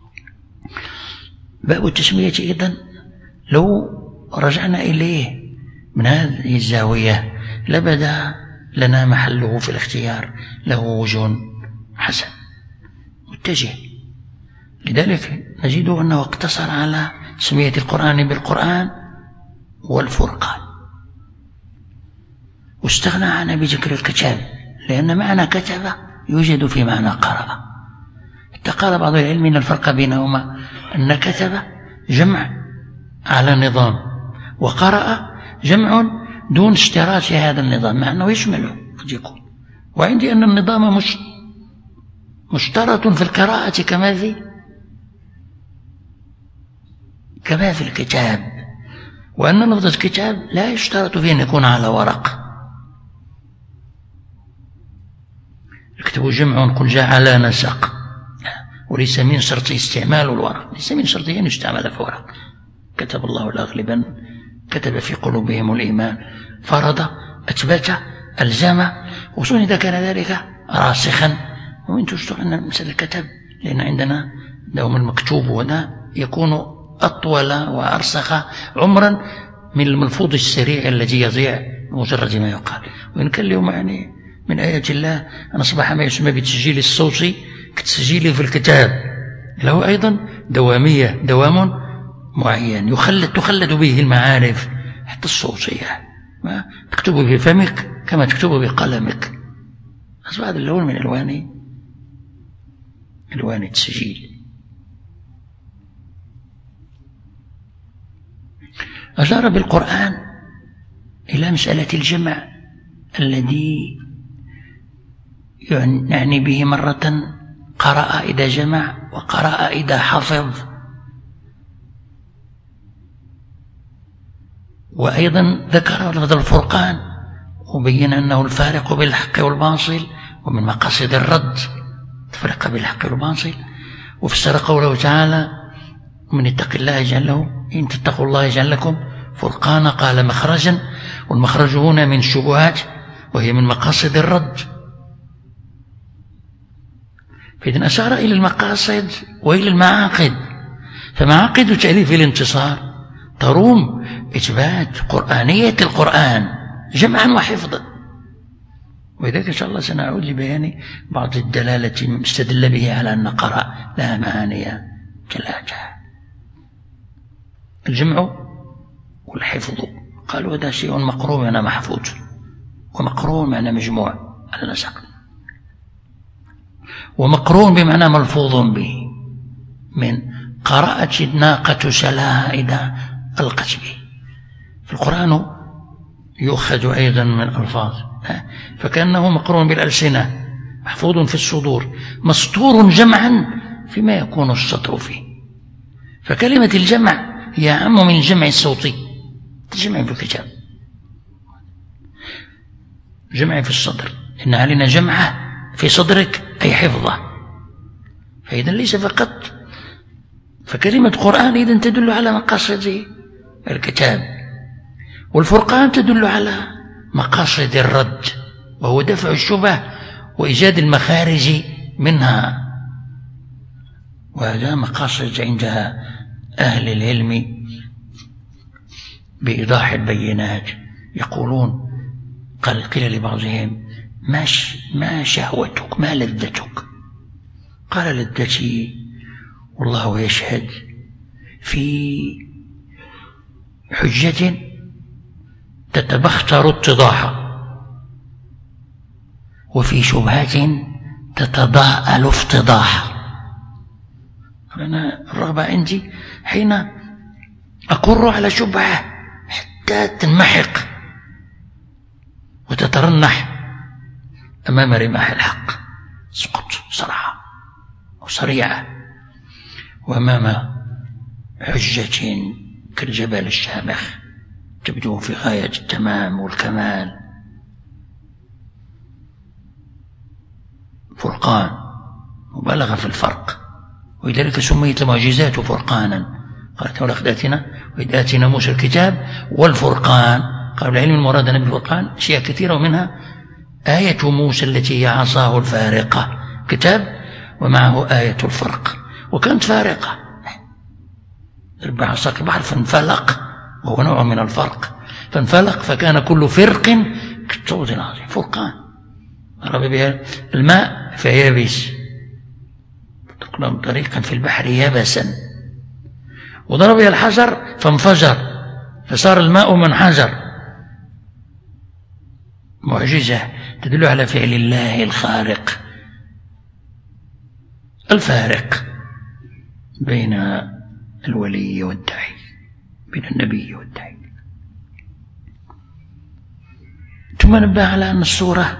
باب التسمية أيضا لو رجعنا إليه من هذه الزاوية لبدا لنا محله في الاختيار، له وجه حسن متجه. لذلك نجد أنه اقتصر على تسمية القرآن بالقرآن والفرقان، واستغنى عنها بذكر الكتاب، لأن معنى كتب يوجد في معنى قرأ. حتى قال بعض العلم أن الفرق بينهما أن كتب جمع على نظام، وقرأ جمع دون اشتراط هذا النظام، مع أنه يشمله قد يكون. وعندي أن النظام مشترط في القراءة كما في الكتاب، وأن لفظ الكتاب لا يشترط فيه أن يكون على ورق. الكتاب جمع قل جاء على نسق، وليس من شرط استعمال الورق، ليس من شرط أن يستعمل في ورق. كتب الله لأغلبن، كتب في قلوبهم الإيمان، فرض، أثبت، ألزم، وصول إذا كان ذلك راسخا. ومن تشتغل أن مسألة الكتب، لأن عندنا دوم المكتوب وده يكون أطول وأرسخ عمرا من الملفوظ السريع الذي يضيع مجرد ما يقال. وإن كان اليوم يعني من آيات الله أن أصبح ما يسمى بالتسجيل الصوتي كتسجيل في الكتاب، له أيضا دوامية، دوام معين تخلد به المعارف حتى الصوتية، ما تكتب بفمك كما تكتب بقلمك. أصبح هذا اللون من ألوان التسجيل. أشار بالقرآن إلى مسألة الجمع الذي يعني به مرة قرأ إذا جمع وقرأ إذا حفظ، وأيضا ذكر لفظ الفرقان وبين أنه الفارق بين الحق والباطل، ومن مقاصد الرد تفرق بين الحق والباطل. وفسر قوله تعالى من يتق الله يجعل له، إن تتقوا الله يجعل لكم فرقانا، قال مخرجا، والمخرج هنا من الشبهات وهي من مقاصد الرد. فإذن أشار إلى المقاصد وإلى المعاقد، فمعاقد تأليف الانتصار تروم إثبات قرآنية القرآن جمعا وحفظا، ولذلك إن شاء الله سنعود لبيان بعض الدلالة استدل به على أن قرأ لها معاني ثلاثة: الجمع والحفظ. قالوا هذا شيء مقرون معنى محفوظ، ومقرون معنى مجموع على نسق، ومقرون بمعنى ملفوظ به، من قرأت الناقة سلاها إذا ألقت به. في القرآن يؤخذ أيضا من الألفاظ، فكأنه مقرون بالألسنة، محفوظ في الصدور، مسطور جمعا فيما يكون السطر فيه. فكلمة الجمع هي أعم من الجمع الصوتي، الجمع في الكتاب، جمع في الصدر، إن علينا جمعه في صدرك أي حفظه. فإذا ليس فقط، فكلمة قرآن إذن تدل على مقاصد الكتاب، والفرقان تدل على مقاصد الرد، وهو دفع الشبه وإيجاد المخارج منها. وهذا مقاصد عندها أهل العلم بإيضاح البينات. يقولون، قيل لبعضهم: ما شهوتك، ما لذتك؟ قال: لذتي والله يشهد في حجة تتبختر اتضاحا، وفي شبهة تتضاءل افتضاحا. أنا الرغبة عندي حين أقر على شبهة حتى تنمحق وتترنح أمام رماح الحق، سقط صراحة وسريعة، وأمام حجة كالجبل الشامخ تبدو في غاية التمام والكمال. فرقان، مبالغة في الفرق، ولذلك سميت المعجزات فرقانا. قالت: ولقد آتينا وإذ آتينا موسى الكتاب والفرقان. قال العلم المراد بالفرقان أشياء كثيرة، ومنها آية موسى التي هي عصاه الفارقة، كتاب ومعه آية الفرق، وكانت فارقة، ضرب عصاك البحر فانفلق، وهو نوع من الفرق، فانفلق فكان كل فرق كالطود العظيم. فرقان ضرب بها الماء فيابس، تقلم طريقا في البحر يبسا، وضرب بها الحجر فانفجر فصار الماء منحجر. معجزة تدل على فعل الله الخارق الفارق بين الولي والداعي، بين النبي والداعي. ثم نبه على أن السورة،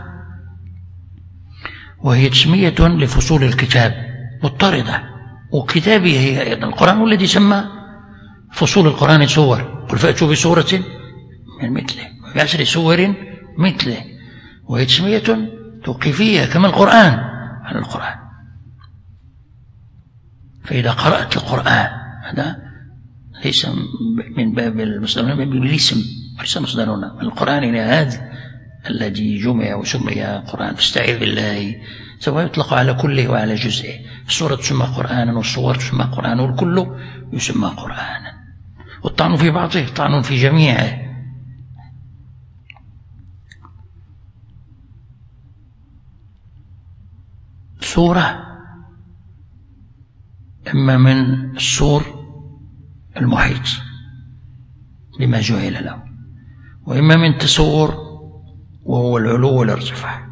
وهي تسمية لفصول الكتاب مضطردة، وكتابه هي أيضا القرآن الذي سمى فصول القرآن سور، قل فأتوا بسورة من مثله وبعشر سور مثله، وهي تسمية توقيفية كما القرآن على القرآن. فإذا قرأت القرآن، هذا ليس من باب المصدر، من باب الاسم وليس مصدرنا من القرآن إلى هذا الذي جمع وسمي قرآن. فاستعذ بالله، سواء يطلق على كله وعلى جزئه. السورة تسمى قرآنا، والصور تسمى قرآن، والكل يسمى قرآنا، والطعن في بعضه طعن في جميعه. سورة إما من السور المحيط بما جعل له، وإما من تسور وهو العلو والارتفاع.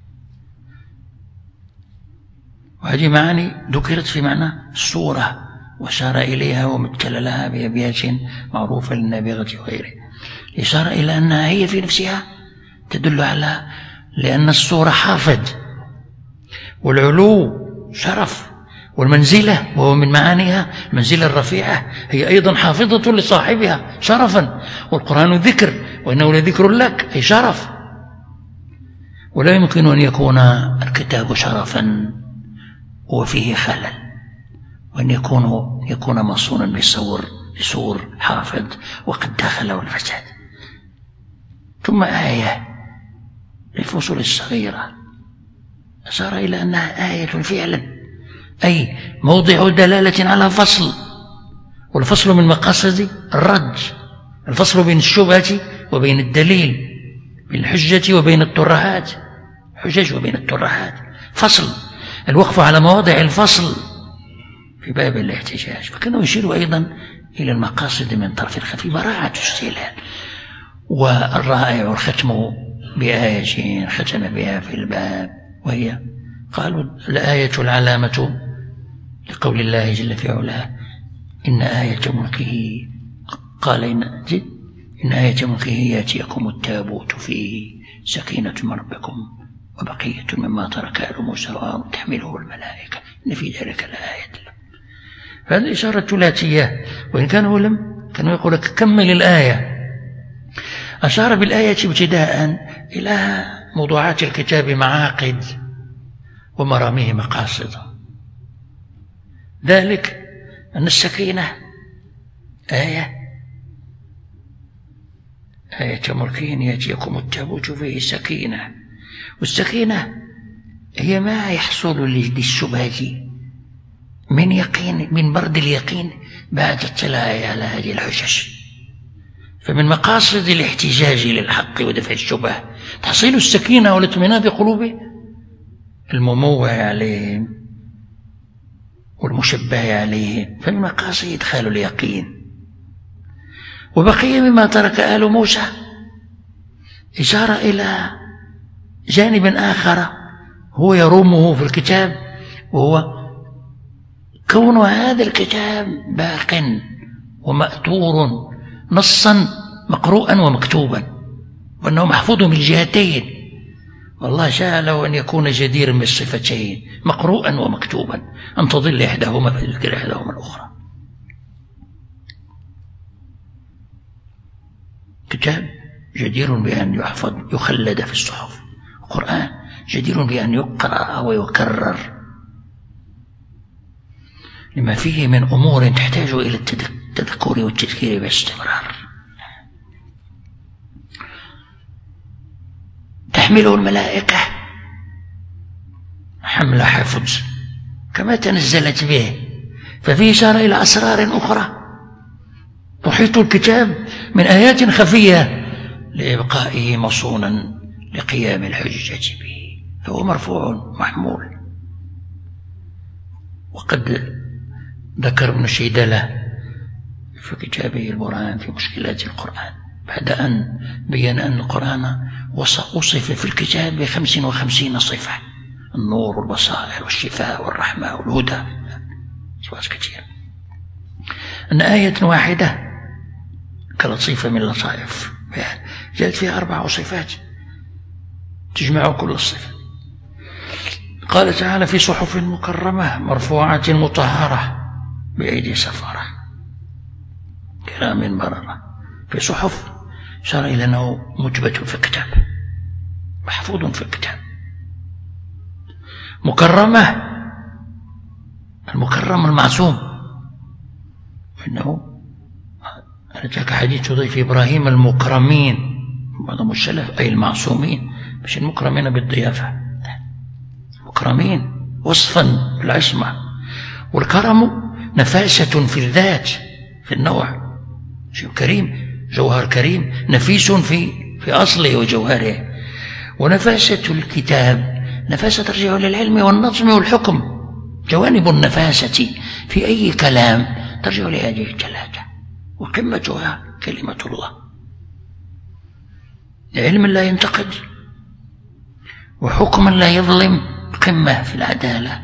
وهذه معاني ذكرت في معنى السورة، وشار إليها ومثل لها بأبيات معروفة للنابغة وغيره. إشارة إلى أنها هي في نفسها تدل على، لأن السورة حافظ، والعلو شرف، والمنزلة وهو من معانيها المنزلة الرفيعة هي أيضا حافظة لصاحبها شرفا. والقرآن ذكر، وإنه لذكر لك أي شرف. ولا يمكن أن يكون الكتاب شرفا وفيه خلل، وأن يكون مصونا بسور حافظ وقد دخله الفساد. ثم آية للفصول الصغيرة أشار إلى أنها آية فعلا، أي موضع دلالة على فصل، والفصل من مقاصد الرد، الفصل بين الشبهة وبين الدليل، بين الحجة وبين الترهات. حجج وبين الترهات، فصل الوقف على مواضع الفصل في باب الاحتجاج. فكانوا يشيروا أيضا إلى المقاصد من طرف خفي، براعة استهلال. والرائع الختم بآية ختم بها في الباب، وهي قالوا الآية العلامة لقول الله جل في علاه إن آية ملكه، قال إن آية ملكه يأتيكم التابوت فيه سكينة من ربكم وبقية مما ترك آل موسى تحمله الملائكة إن في ذلك لآية. فهذه إشارة ثلاثية، وإن كانوا يقول لك كمل الآية. أشار بالآية ابتداء إلى موضوعات الكتاب معاقد ومراميه مقاصد، ذلك أن السكينة آية ملكه يأتيكم التابوت فيه سكينة، والسكينة هي ما يحصل للشبهة من يقين، من برد اليقين بعد الاطلاع على هذه الحجج. فمن مقاصد الاحتجاج للحق ودفع الشبهة تحصيل السكينة والاطمئنان بقلوب المموه عليهم والمشبه عليهم، فمن مقاصد إدخال اليقين. وبقي مما ترك آل موسى إشارة إلى جانب آخر هو يرومه في الكتاب، وهو كون هذا الكتاب باق ومأثور نصا مقروءا ومكتوبا، وأنه محفوظ من الجهتين، والله شاء له أن يكون جديرا بالصفتين مقروءا ومكتوبا، أن تضل إحداهما فتذكر إحداهما الأخرى. كتاب جدير بأن يحفظ يخلد في الصحف، القرآن جدير بأن يقرأ ويكرر لما فيه من أمور تحتاج إلى التذكر والتذكير باستمرار. تحمله الملائكة حمل حفظ كما تنزلت به، ففيه إشارة إلى أسرار أخرى تحيط الكتاب من آيات خفية لإبقائه مصونا لقيام الحجة به، فهو مرفوع محمول. وقد ذكر ابن شيدلة في كتابه البرهان في مشكلات القرآن بعد أن بين أن القرآن وصف في الكتاب ب55 صفة: النور والبصائر والشفاء والرحمة والهدى، صفات كثيرة، أن آية واحدة كلطيفة من اللطائف جاءت فيها 4 صفات تجمع كل الصفات. قال تعالى: في صحف مكرمة مرفوعة مطهرة بأيدي سفرة كرام بررة. في صحف شرع إلى أنه مثبت في الكتاب، محفوظ في الكتاب. مكرمة، المكرم المعصوم، إنه جاءك حديث ضيف إبراهيم المكرمين، بعضهم السلف أي المعصومين، مش المكرمين بالضيافة، مكرمين وصفا بالعصمة. والكرم نفاسة في الذات، في النوع، شيء كريم، جوهر كريم نفيس في أصله وجوهره. ونفاسة الكتاب نفاسة ترجع للعلم والنظم والحكم، جوانب النفاسة في أي كلام ترجع لهذه الثلاثة، وقمتها كلمة الله، علم لا ينتقد وحكما لا يظلم، قمة في العدالة،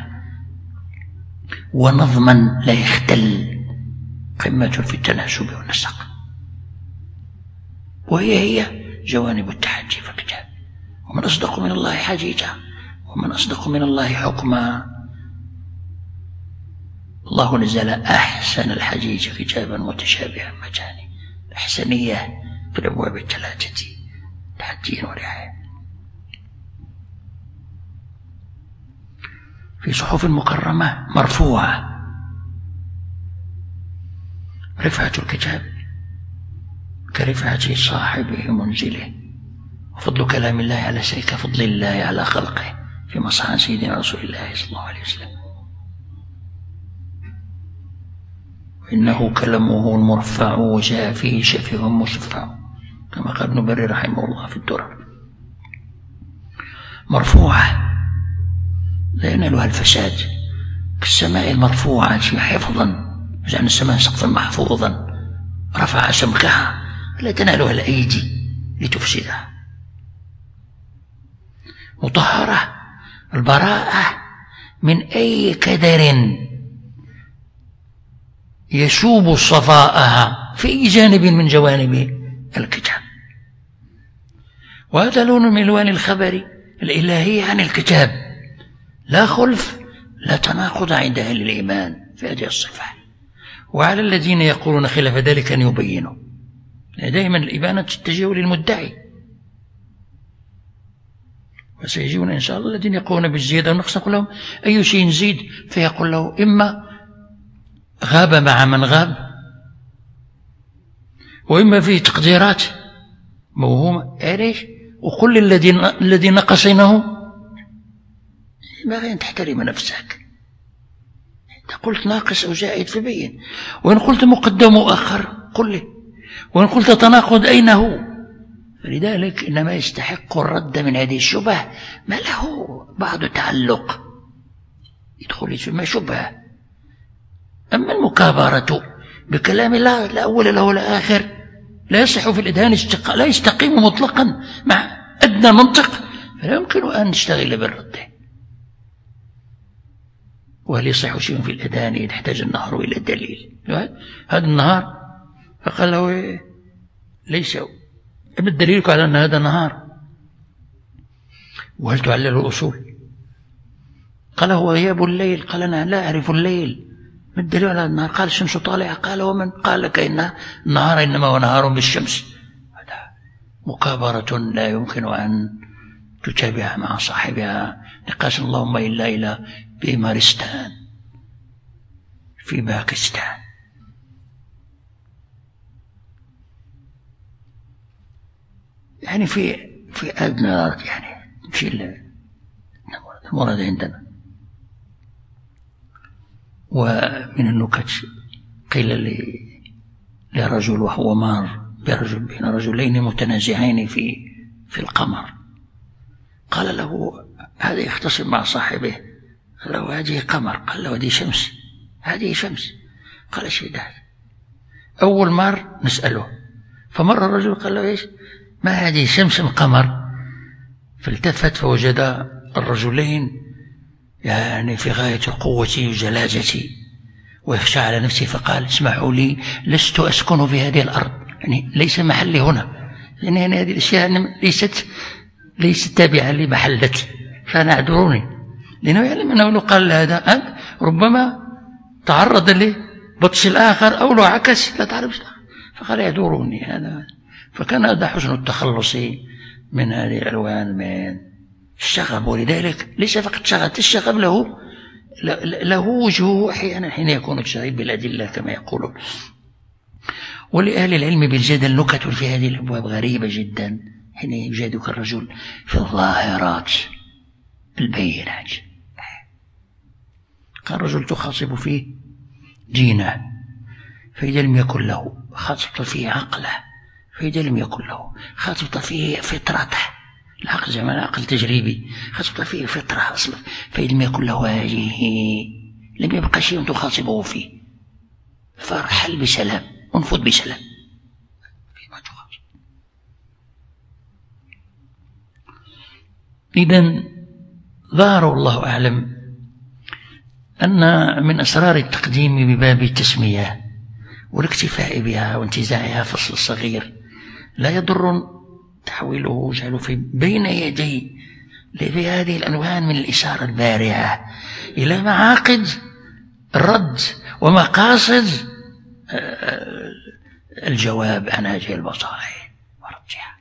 ونظما لا يختل، قمة في التناسب والنسق. وهي جوانب التحدي في الكتاب. ومن أصدق من الله حديثا ومن أصدق من الله حكما. الله نزل أحسن الحديث كتابا متشابها متاني، الأحسنية في الأبواب الثلاثة تحدي ورعاية. في صحف مكرمة مرفوعة، رفعة الكتاب كرفعة صاحبه منزله، وفضل كلام الله على شيء كفضل الله على خلقه في مصحف سيدنا رسول الله صلى الله عليه وسلم. إنه كلمه المرفع وجاء فيه شفيع مشفع، كما قال ابن بري رحمه الله في الدرر. مرفوعة لا ينالها الفساد، كالسماء المرفوعة حفظا، جعل السماء سقفا محفوظا رفع سمكها لا تنالها الأيدي لتفسدها. مطهرة البراءة من أي كدر يشوب صفاءها في أي جانب من جوانب الكتاب. وهذا لون من ألوان الخبر الإلهي عن الكتاب، لا خلف لا تناقض عند أهل الإيمان في هذه الصفة. وعلى الذين يقولون خلاف ذلك أن يبينوا، دائما الإبانة تتجه للمدعي، وسيجيون إن شاء الله الذين يقولون بالزيادة والنقص نقول لهم أي شيء نزيد، فيقول له إما غاب مع من غاب، وإما فيه تقديرات موهومة. عريش وقل الذي نقصينه ما أن تحترم نفسك، إذا قلت ناقص أو زائد فبين، وإن قلت مقدم مؤخر قل لي، وإن قلت تناقض أين هو. فلذلك إنما يستحق الرد من هذه الشبه ما له بعض تعلق يدخل يسمى شبهة. أما المكابرة بكلام الله لا أول له ولا آخر لا يصح في الإذهان لا يستقيم مطلقا مع أدنى منطق، فلا يمكن أن نشتغل بالرد. وهل يصح شيء في الأذان إذا احتاج النهر إلى الدليل؟ هذا النهار فقال له ليس ما الدليل على أن هذا نهار؟ وهل تعلل الأصول؟ قال هو غياب الليل، قال أنا لا أعرف الليل، ما الدليل على النهار؟ قال الشمس طالعة، قال ومن قال لك إن النهار إنما هو نهار بالشمس؟ هذا مكابرة لا يمكن أن تتابعها مع صاحبها نقاش اللهم إلا إلى بمارستان في باكستان. يعني في أدنى يعني نمشي المراد عندنا. ومن النكت قيل لرجل وهو مار بين رجلين متنازعين في القمر، قال له هذا يختصم مع صاحبه، قال له هذه قمر، قال له هذه شمس، هذه شمس، قال شيء ده. أول مار نسأله فمر الرجل قال له إيش ما هذه شمس قمر؟ فالتفت فوجد الرجلين يعني في غاية القوة والجلازة ويخشى على نفسه، فقال اسمحوا لي لست أسكن في هذه الأرض، يعني ليس محلي هنا، لأن يعني هذه الأشياء ليست تابعة لمحلتي، فأنا أعذروني، لأنه يعلم أنه لو قال هذا أنت ربما تعرض لبطش الآخر أو لو عكس لا تعرف، فقال يعذروني هذا. فكان هذا حسن التخلص من هذه الألوان من الشغب. ولذلك ليس فقط شغب، الشغب له وجهه أحيانا حين يكون الشغب بالأدلة كما يقولون. ولأهل العلم بالجدل نكت في هذه الأبواب غريبة جدا حين يجادك الرجل في الظاهرات البينات. كان الرجل تخاصب فيه دينه، فإذا لم يكن له خاطبت فيه عقله، فإذا لم يكن له خاطبت فيه فطرته، العقل زمان عقل تجريبي، خاطبت فيه فطرة أصلا، فإذا لم يكن له هذه لم يبقى شيء تخاطبه فيه، فارحل بسلام وانفذ بسلام فيما تخاطب. إذن ظهر والله أعلم أن من أسرار التقديم بباب التسمية والاكتفاء بها وانتزاعها فصل الصغير لا يضر تحويله وجعله في بين يدي لهذه الألوان من الإشارة البارعة إلى معاقد الرد ومقاصد الجواب عن هذه البصائر ورجعها.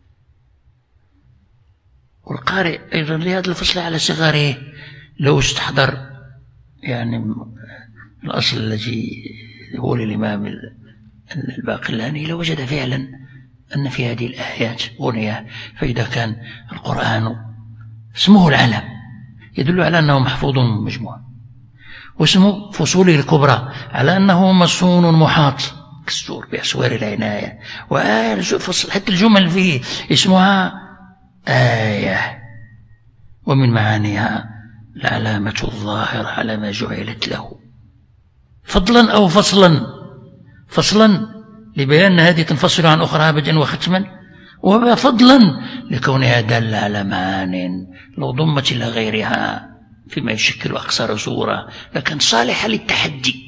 والقارئ أيضا لهذا الفصل على صغاره لو استحضر يعني الأصل الذي هو للإمام الباقلاني لوجد فعلا أن في هذه الآيات غنية. فإذا كان القرآن اسمه العلم يدل على أنه محفوظ مجموع، واسمه فصوله الكبرى على أنه مصون محاط كالسور بأسوار العناية، وآية حتى الجمل فيه اسمها آية ومن معانيها العلامة الظاهرة على ما جعلت له، فضلا أو فصلا لبيان هذه تنفصل عن أخرى بدءا وختما، وفضلا لكونها دالة على معان لو ضمت إلى غيرها فيما يشكل أقصر صورة لكن صالحة للتحدي.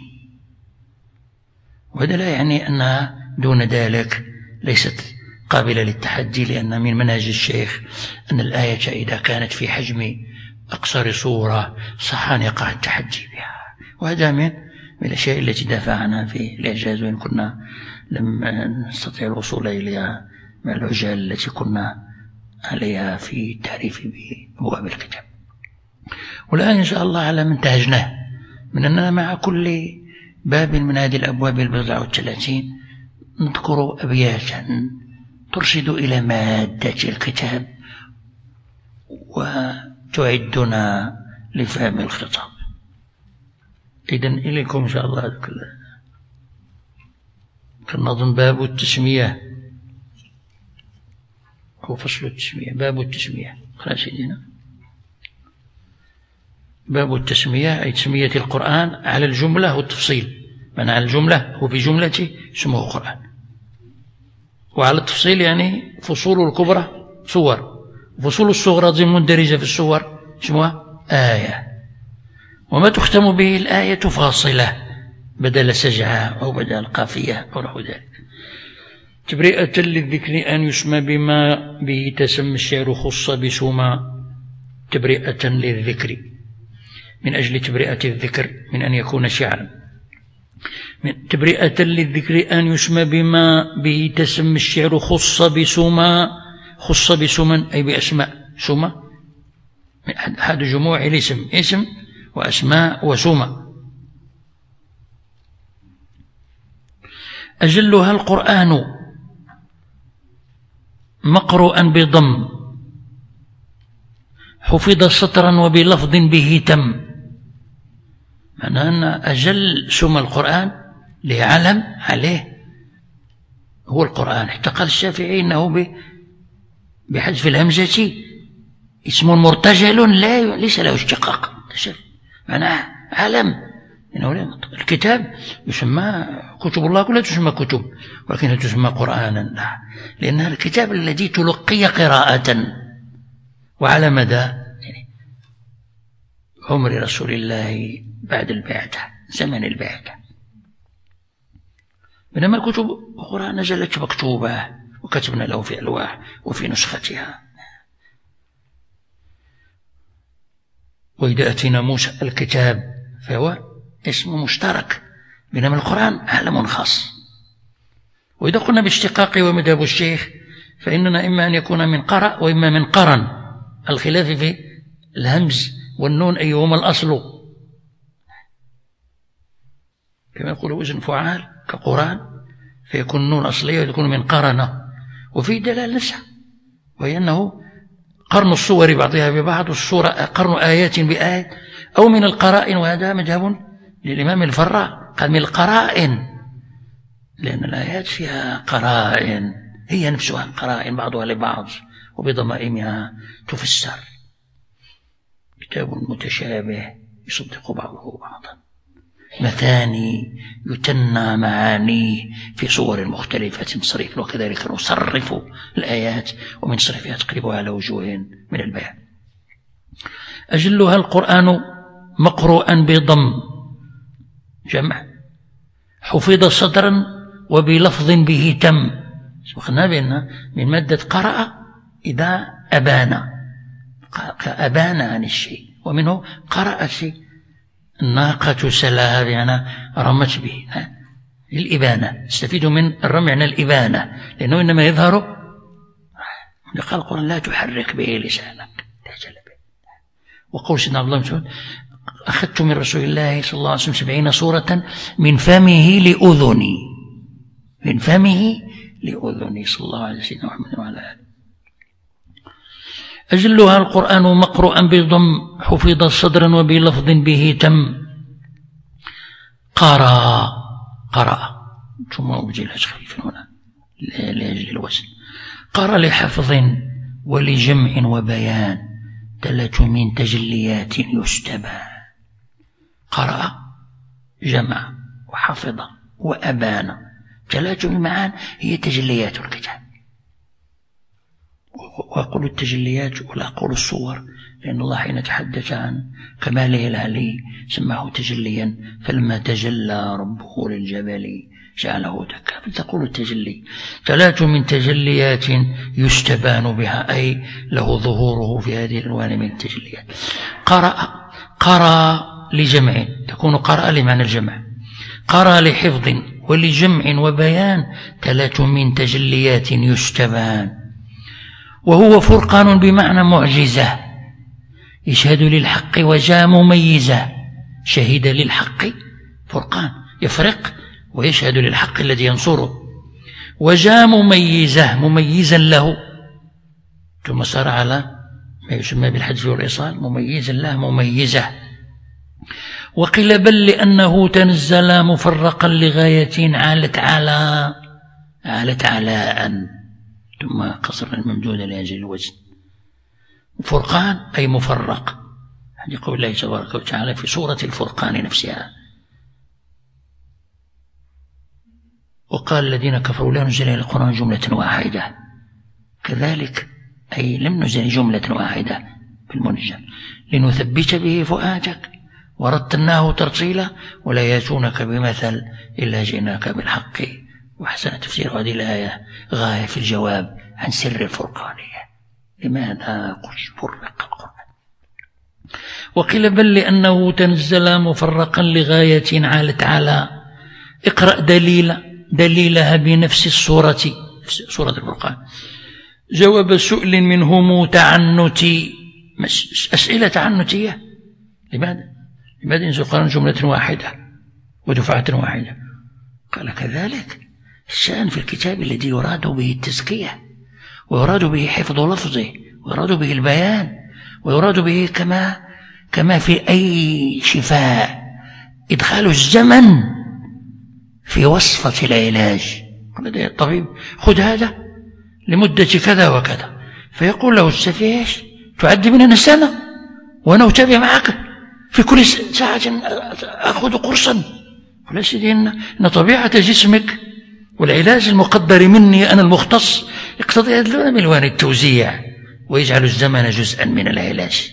وهذا لا يعني أنها دون ذلك ليست قابلة للتحدي، لأن من منهج الشيخ أن الآية إذا كانت في حجم أقصر صورة صح أن يقع التحدي بها، وهذا من الأشياء التي دافع عنها في الإعجاز، وإن كنا لم نستطيع الوصول إليها من العجال التي كنا عليها في التعريف بأبواب الكتاب. والآن إن شاء الله على من انتهجناه من أننا مع كل باب من هذه الأبواب 34 نذكر أبياتا ترشد إلى مادة الكتاب وتعدنا لفهم الخطاب. إذن إليكم إن شاء الله. كنظن باب التسمية هو فصل التسمية، باب التسمية. خلاص سيدنا، باب التسمية أي تسمية القرآن على الجملة والتفصيل. من على الجملة هو في جملته اسمه قرآن، وعلى التفصيل يعني فصول الكبرى صور، فصول الصغرى مندرجة في الصور اسمها آية، وما تختم به الآية فاصلة بدل سجعة أو بدل قافية أو نحو ذلك. تبرئة للذكر أن يسمى بما به تسمى الشعر خص بسما. تبرئة للذكر من أجل تبرئة الذكر من أن يكون شعرا. تبرئة للذكر أن يسمى بما به تسمى الشعر خص بسما. خص بسما أي بأسماء. سما أحد جموع الاسم، اسم وأسماء وسما. أجلها القرآن مقروءا بضم حفظ سطرا وبلفظ به تم. معنى أن أجل سمى القرآن لعلم عليه هو القرآن. حتى قال الشافعي إنه بحذف الهمزة اسم مرتجل ليس له اشتقاق. معناه علم. الكتاب يسمى كتب الله كلها تسمى كتب، ولكنها تسمى قرآنا لا، لأنها الكتاب الذي تلقي قراءة. وعلى مدى عمر رسول الله بعد البعثة، زمن البعثة، بينما الكتب أخرى نزلت مكتوبة وكتبنا له في ألواح وفي نسختها. وإذا أتينا موسى الكتاب فهو اسم مشترك، بينما القرآن عالم خاص. وإذا قلنا باشتقاق ومذهب الشيخ فإننا إما أن يكون من قرأ وإما من قرن، الخلاف في الهمز والنون أيهما الأصل، كما يقول وزن فعال كقرآن فيكون النون أصلية ويكون من قرنة. وفي دلالة وهي أنه قرن الصور بعضها ببعض، والصورة قرن آيات بآيات، أو من القرائن، وهذا مذهب للإمام الفراء قال من القرائن، لأن الآيات فيها قرائن هي نفسها قرائن بعضها لبعض وبضمائمها تفسر. كتاب متشابه يصدق بعضه بعضا، مثاني يتنى معانيه في صور مختلفة صريف، وكذلك نصرف الآيات ومن صرفها تقريبها على وجوه من البيان. أجلها القرآن مقروءا بضم جمع حفظ صدرا وبلفظ به تم. سبقنا بأن من مادة قرأ إذا أبان عن الشيء، ومنه قرأ الشيء. الناقة سلاها يعني رمت به الإبانة، استفيدوا من الرمي عن الإبانة لأنه إنما يظهر. قال القرآن لا تحرك به لسانك تجل به. وقول سيدنا عبد الله بن مسعود أخذت من رسول الله صلى الله عليه وسلم 70 سورة من فمه لأذني، من فمه لأذني صلى الله عليه وسلم محمد وعلى آله. أجلها القرآن مقروءا بضم حفظ صدرا وبلفظ به تم. قرأ ثم أبجلها خفيفا هنا لأجل الوزن. قرأ لحفظ ولجمع وبيان تلت من تجليات يستبان. قرأ جمع وحفظ وأبان. تلت المعان هي تجليات الكتاب، وأقول التجليات ولا أقول الصور، لأن الله حين تحدث عن كماله العلي سماه تجليا، فلما تجلى ربه للجبل جعله دكا، فتقول التجلي. تلات من تجليات يستبان بها، أي له ظهوره في هذه الألوان من التجليات. قرأ لجمع، تكون قرأ لمعنى الجمع، قرأ لحفظ ولجمع وبيان. تلات من تجليات يستبان، وهو فرقان بمعنى معجزة، يشهد للحق وجاء مميزة. شهد للحق، فرقان يفرق ويشهد للحق الذي ينصره، وجاء مميزة، مميزا له، ثم صار على ما يسمى بالحذف والإيصال، مميزا له مميزة. وقيل بل لأنه تنزل مفرقا لغاية عالت علاء، ثم قصر الممدودة لأجل الوزن. فرقان أي مفرق، هذه قول الله تبارك وتعالى في سورة الفرقان نفسها. وقال الذين كفروا لا نزل القرآن جملة واحدة، كذلك أي لم نزل جملة واحدة بالمنجم لنثبت به فؤادك ورتلناه ترتيلا ولا ياتونك بمثل إلا جئناك بالحق وأحسن تفسير هذه الآية غاية في الجواب عن سر الفرقانية، لماذا فرق القرآن. وقيل بل لأنه تنزل مفرقا لغاية عالت على. اقرأ دليلها بنفس الصورة، سورة الفرقان. جواب سؤل منهم تعنتي، أسئلة تعنتية. لماذا ينزل القرآن جملة واحدة ودفعة واحدة؟ قال كذلك الشأن في الكتاب الذي يراد به التزكية، ويراد به حفظ لفظه، ويراد به البيان، ويراد به كما في أي شفاء إدخال الزمن في وصفة العلاج. قال الطبيب خذ هذا لمدة كذا وكذا، فيقول له السفيه تعد مننا سنة وأنا أتابع معك في كل ساعة أخذ قرصا. قال سيدي إن طبيعة جسمك والعلاج المقدر مني أنا المختص يقتضي ألوان التوزيع ويجعل الزمن جزءا من العلاج.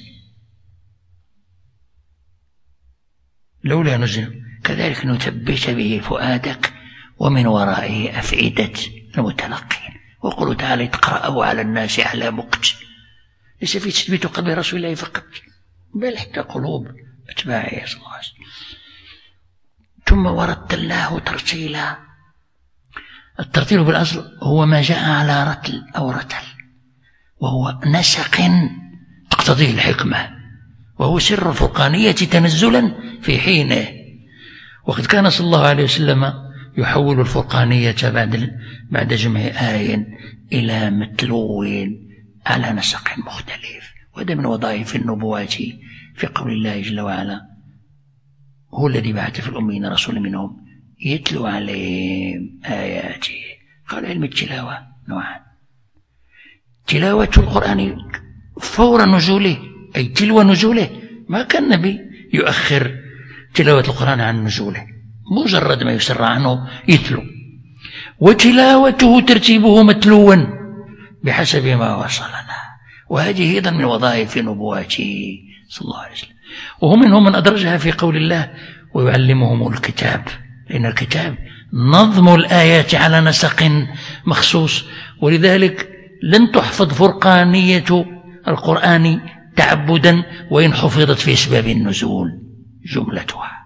لولا نزل كذلك نثبت به فؤادك ومن ورائه أفئدة المتلقين. وقل تعالى تقرأه على الناس على مقت، ليس في تثبيت قلب رسول الله فقط، بل حتى قلوب أتباعه صلى الله عليه وسلم. ثم ورتلناه ترتيلا. الترتيل بالأصل هو ما جاء على رتل أو رتل، وهو نسق تقتضيه الحكمة، وهو سر الفرقانية تنزلا في حينه. وقد كان صلى الله عليه وسلم يحول الفرقانية بعد جمع آي إلى متلو على نسق مختلف. وهذا من وظائف النبوات في قول الله جل وعلا هو الذي بعث في الأميين رسولا منهم يتلو عليهم آياته. قال علم التلاوة نوعان: تلاوة القرآن فور نزوله، أي تلو نزوله، ما كان النبي يؤخر تلاوة القرآن عن نزوله، مجرد ما يسر عنه يتلو. وتلاوته ترتيبه متلوا بحسب ما وصلنا، وهذه أيضا من وظائف نبواته صلى الله عليه وسلم. وهم منهم من أدرجها في قول الله ويعلمهم الكتاب، لأن الكتاب نظم الآيات على نسق مخصوص، ولذلك لن تحفظ فرقانية القرآن تعبدا وإن حفظت في أسباب النزول جملتها.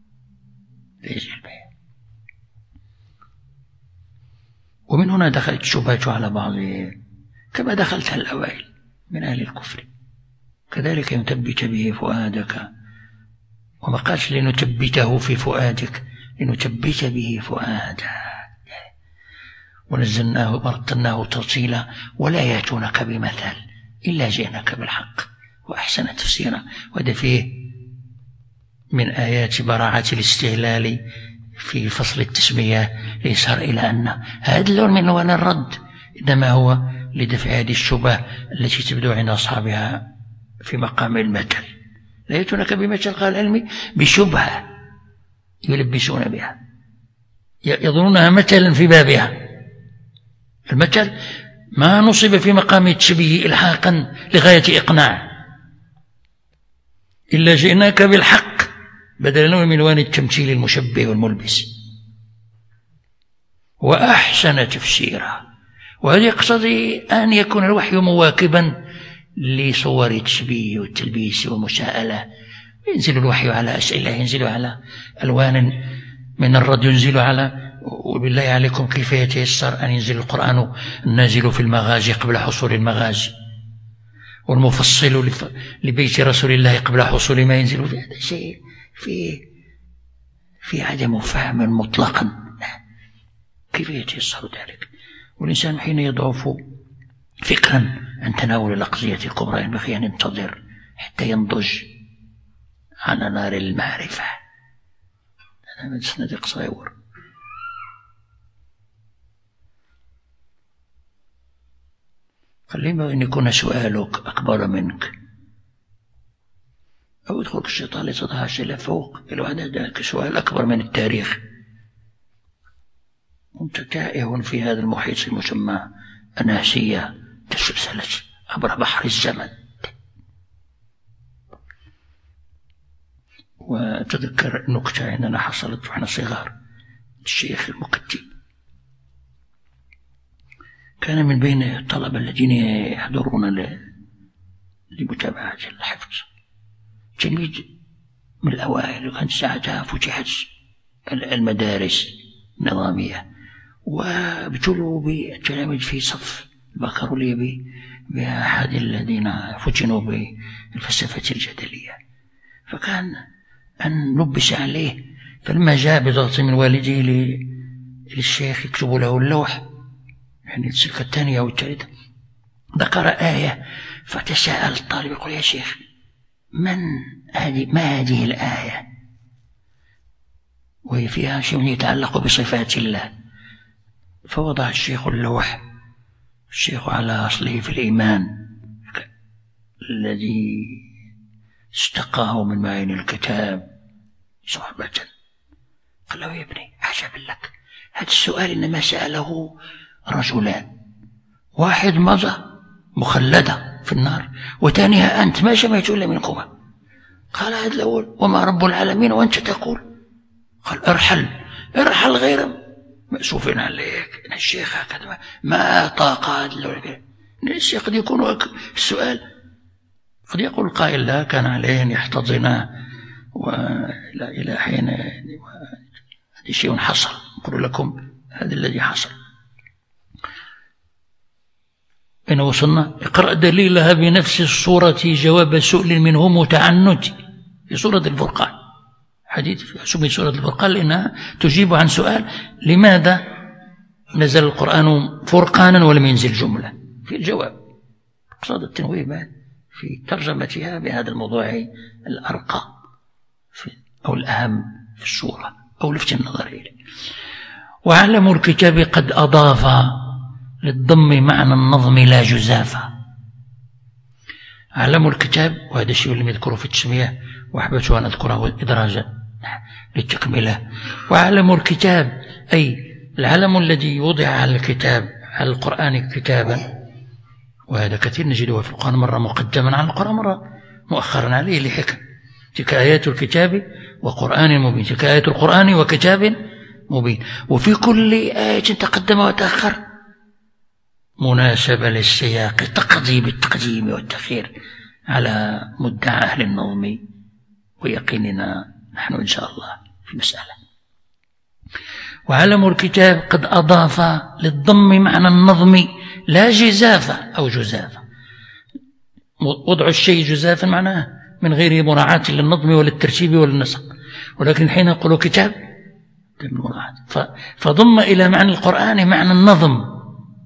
ومن هنا دخلت الشبهات على بعضهم كما دخلتها الأوائل من أهل الكفر. كذلك نثبت به فؤادك، وما قالش لنثبته في فؤادك، لنثبت به فؤادك. ونزلناه ورتلناه ترتيلا ولا يأتونك بمثل إلا جئناك بالحق وأحسن تفسيرا. وهذا فيه من آيات براعة الاستهلال في فصل التسمية ليصار إلى أن هذا اللون من ألوان الرد إنما هو لدفع هذه الشبهة التي تبدو عند أصحابها في مقام المثل، لا يأتونك بمثل قال العلمي بشبهة يلبسون بها، يظنونها مثلا في بابها. المثل ما نصب في مقام التشبيه إلحاقا لغاية إقناع، إلا جئناك بالحق بدلا من ألوان التمثيل المشبه والملبس، وأحسن تفسيرا. وهذا يقتضي أن يكون الوحي مواكبا لصور التشبيه والتلبيس والمساءلة. ينزل الوحي على أسئلة، ينزل على ألوان من الرد، ينزل على، وبالله عليكم كيف يتيسر أن ينزل القرآن النازل في المغازي قبل حصول المغازي، والمفصل لبيت رسول الله قبل حصول ما ينزل فيه. هذا شيء في عدم فهم مطلقا. كيف يتيسر ذلك؟ والإنسان حين يضعف فكرا عن تناول الأقضية الكبرى ينبغي أن ينتظر حتى ينضج على نار المعرفة. هذا من صندوق صغير. خلينا أن يكون سؤالك أكبر منك، أو يدخلك الشيطان لتضع أسئلة فوق، لو هذا سؤال أكبر من التاريخ، وأنت تائه في هذا المحيط المسمى أناسية تسلسلت عبر بحر الزمن. وتذكر نكتة عندنا حصلت وإحنا صغار، الشيخ المكتب كان من بين الطلبة الذين يحضرون لمتابعة الحفظ تلميذ من الأوائل، وكان ساعتها فتحت المدارس النظامية وابتلوا بالتلاميذ في صف البكالوريا بأحد الذين فتنوا بالفلسفة الجدلية، فكان أن لبس عليه، فلما جاء بضغط من والده للشيخ يكتب له اللوح، يعني السلكة الثانية والثالثة، ذكر آية فتساءل الطالب يقول يا شيخ ما هذه الآية؟ وهي فيها شيء يتعلق بصفات الله. فوضع الشيخ اللوح، الشيخ على أصله في الإيمان الذي استقاه من معين الكتاب صحبة، قال له يا ابني عجبا لك، هذا السؤال إنما سأله رجلان، واحد مضى مخلدة في النار، وثانيها أنت ما سمعت إلا منكما. قال هذا الأول وما رب العالمين وأنت تقول؟ قال ارحل غير مأسوفين عليك. الشيخ هكذا ما طاق هذا الشيخ. قد يكون السؤال، قد يقول القائل لا كان عليه أن يحتضنا إلى حين، هذا شيء حصل، أقول لكم هذا الذي حصل. أين وصلنا؟ اقرأ دليلها بنفس الصورة جواب سؤل منه متعنت في سورة الفرقان. حديث سمي سورة الفرقان لأنها تجيب عن سؤال لماذا نزل القرآن فرقانا ولم ينزل جملة. في الجواب اقصد التنويه في ترجمتها بهذا الموضوع الأرقى أو الأهم في السورة أو لفت النظر إليه. وعلم الكتاب قد أضاف للضم معنى النظم لا جزافة. علم الكتاب، وهذا الشيء لم يذكره في التسمية وأحببت أن أذكره إدراجا للتكملة. وعلم الكتاب أي العلم الذي وضع على الكتاب، على القرآن كتابا، وهذا كثير نجده في القرآن، مرة مقدما على القرآن مرة مؤخرا عليه لحكم. تلك آيات الكتاب وقرآن مبين، تلك آيات القرآن وكتاب مبين. وفي كل آية تقدم وتأخر مناسبة للسياق تقضي بالتقديم والتأخير على مدعى أهل النظم ويقيننا نحن إن شاء الله في المسألة. وعلم الكتاب قد أضاف للضم معنى النظم لا جزافة أو جزافة. وضع الشيء جزافا معناه من غير مراعاة للنظم وللترتيب وللنسق، ولكن حين يقول كتاب فضم إلى معنى القرآن معنى النظم.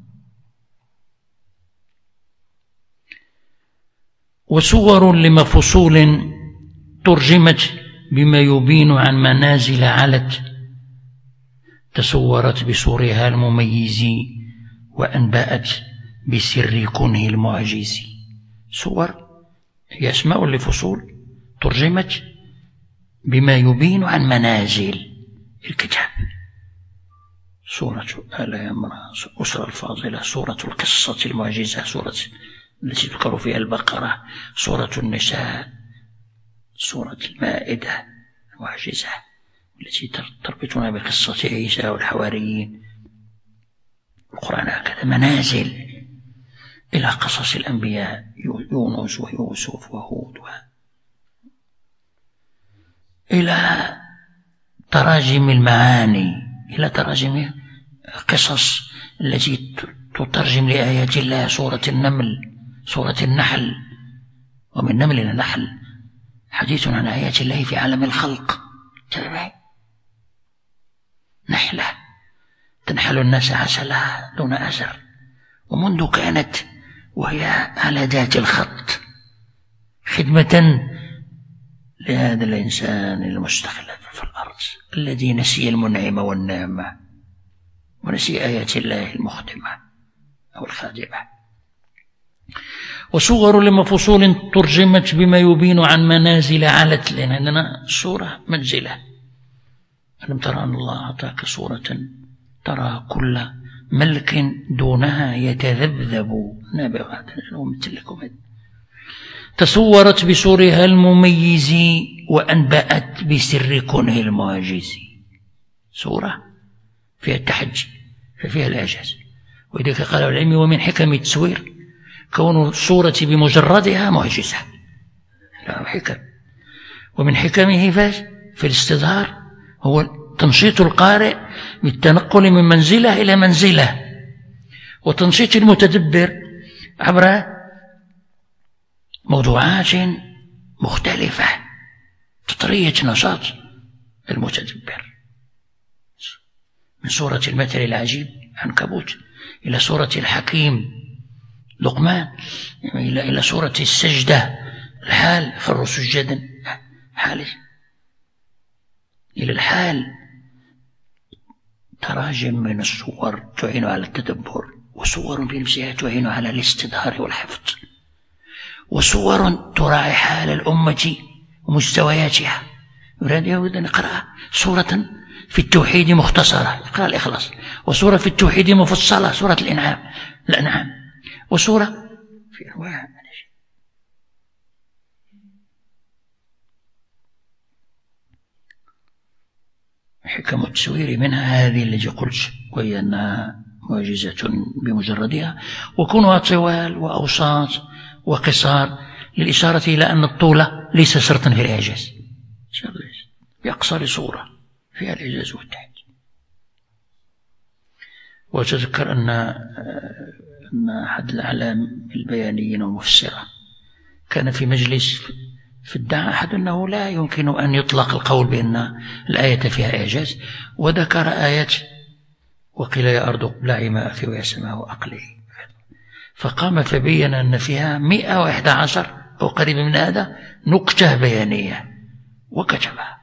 وصور لمفصول ترجمت بما يبين عن منازل علت، تصورت بصورها المميز وأنبأت بسر كونه المعجز. صور هي أسماء لفصول ترجمت بما يبين عن منازل الكتاب. سورة آل عمران، أسرة الفاضلة، سورة القصة المعجزة، سورة التي تذكر فيها البقرة، سورة النساء، سورة المائدة المعجزة التي تربطنا بقصة عيسى والحواريين. القرآن هكذا منازل إلى قصص الأنبياء يونس ويوسف وهود إلى تراجم المعاني، إلى تراجم قصص التي تترجم لآيات الله. سورة النمل، سورة النحل، ومن نمل إلى نحل حديث عن آيات الله في عالم الخلق. نحلة تنحل الناس عسلها دون أزر، ومنذ كانت وهي على ذات الخط خدمة لهذا الإنسان المستخلف في الأرض الذي نسي المنعم والنعمة ونسي آيات الله المخدمة أو الخادمة. وصور لما فصول ترجمت بما يبين عن منازل علت، لأن عندنا صورة منزلة. ألم ترى أن الله أعطاك صورة ترى كل ملك دونها يتذبذب نابغة ومثلكم. تصورت بصورها المميز وأنبأت بسر كونه المعجز. صورة فيها التحجي ففيها الإعجاز، وإذا قال العلم ومن حكم التصوير كون الصورة بمجردها معجزة، لا حكم. ومن حكمه في الاستظهار هو تنشيط القارئ بالتنقل من منزلة إلى منزلة، وتنشيط المتدبر عبر موضوعات مختلفة، تطرية نشاط المتدبر، من سورة المثل العجيب عنكبوت إلى سورة الحكيم لقمان، إلى سورة السجدة الحال خر سجدا حال، إلى الحال. تراجم من الصور تعين على التدبر، وصور بنفسها تعين على الاستظهار والحفظ، وصور تراعي حال الأمة ومستوياتها. يريد أن يقرأ صورة في التوحيد مختصرة يقرأ الإخلاص، وصورة في التوحيد مفصلة سورة الأنعام، وصورة في أنواع. حكم التصوير منها هذه التي قلت، وهي أنها معجزة بمجردها، وكونها طوال وأوساط وقصار للإشارة إلى أن الطول ليس شرطا في الإعجاز، بأقصر صورة فيها الإعجاز والتحدي. وتذكر أن أحد الأعلام البيانيين والمفسرة كان في مجلس فادعى أحد أنه لا يمكن أن يطلق القول بأن الآية فيها إعجاز، وذكر آيات وقيل يا أرض ابلعي ماءك ويا سماء أقلعي، فقام فبين أن فيها 111 أو قريب من هذا نكتة بيانية وكتبها.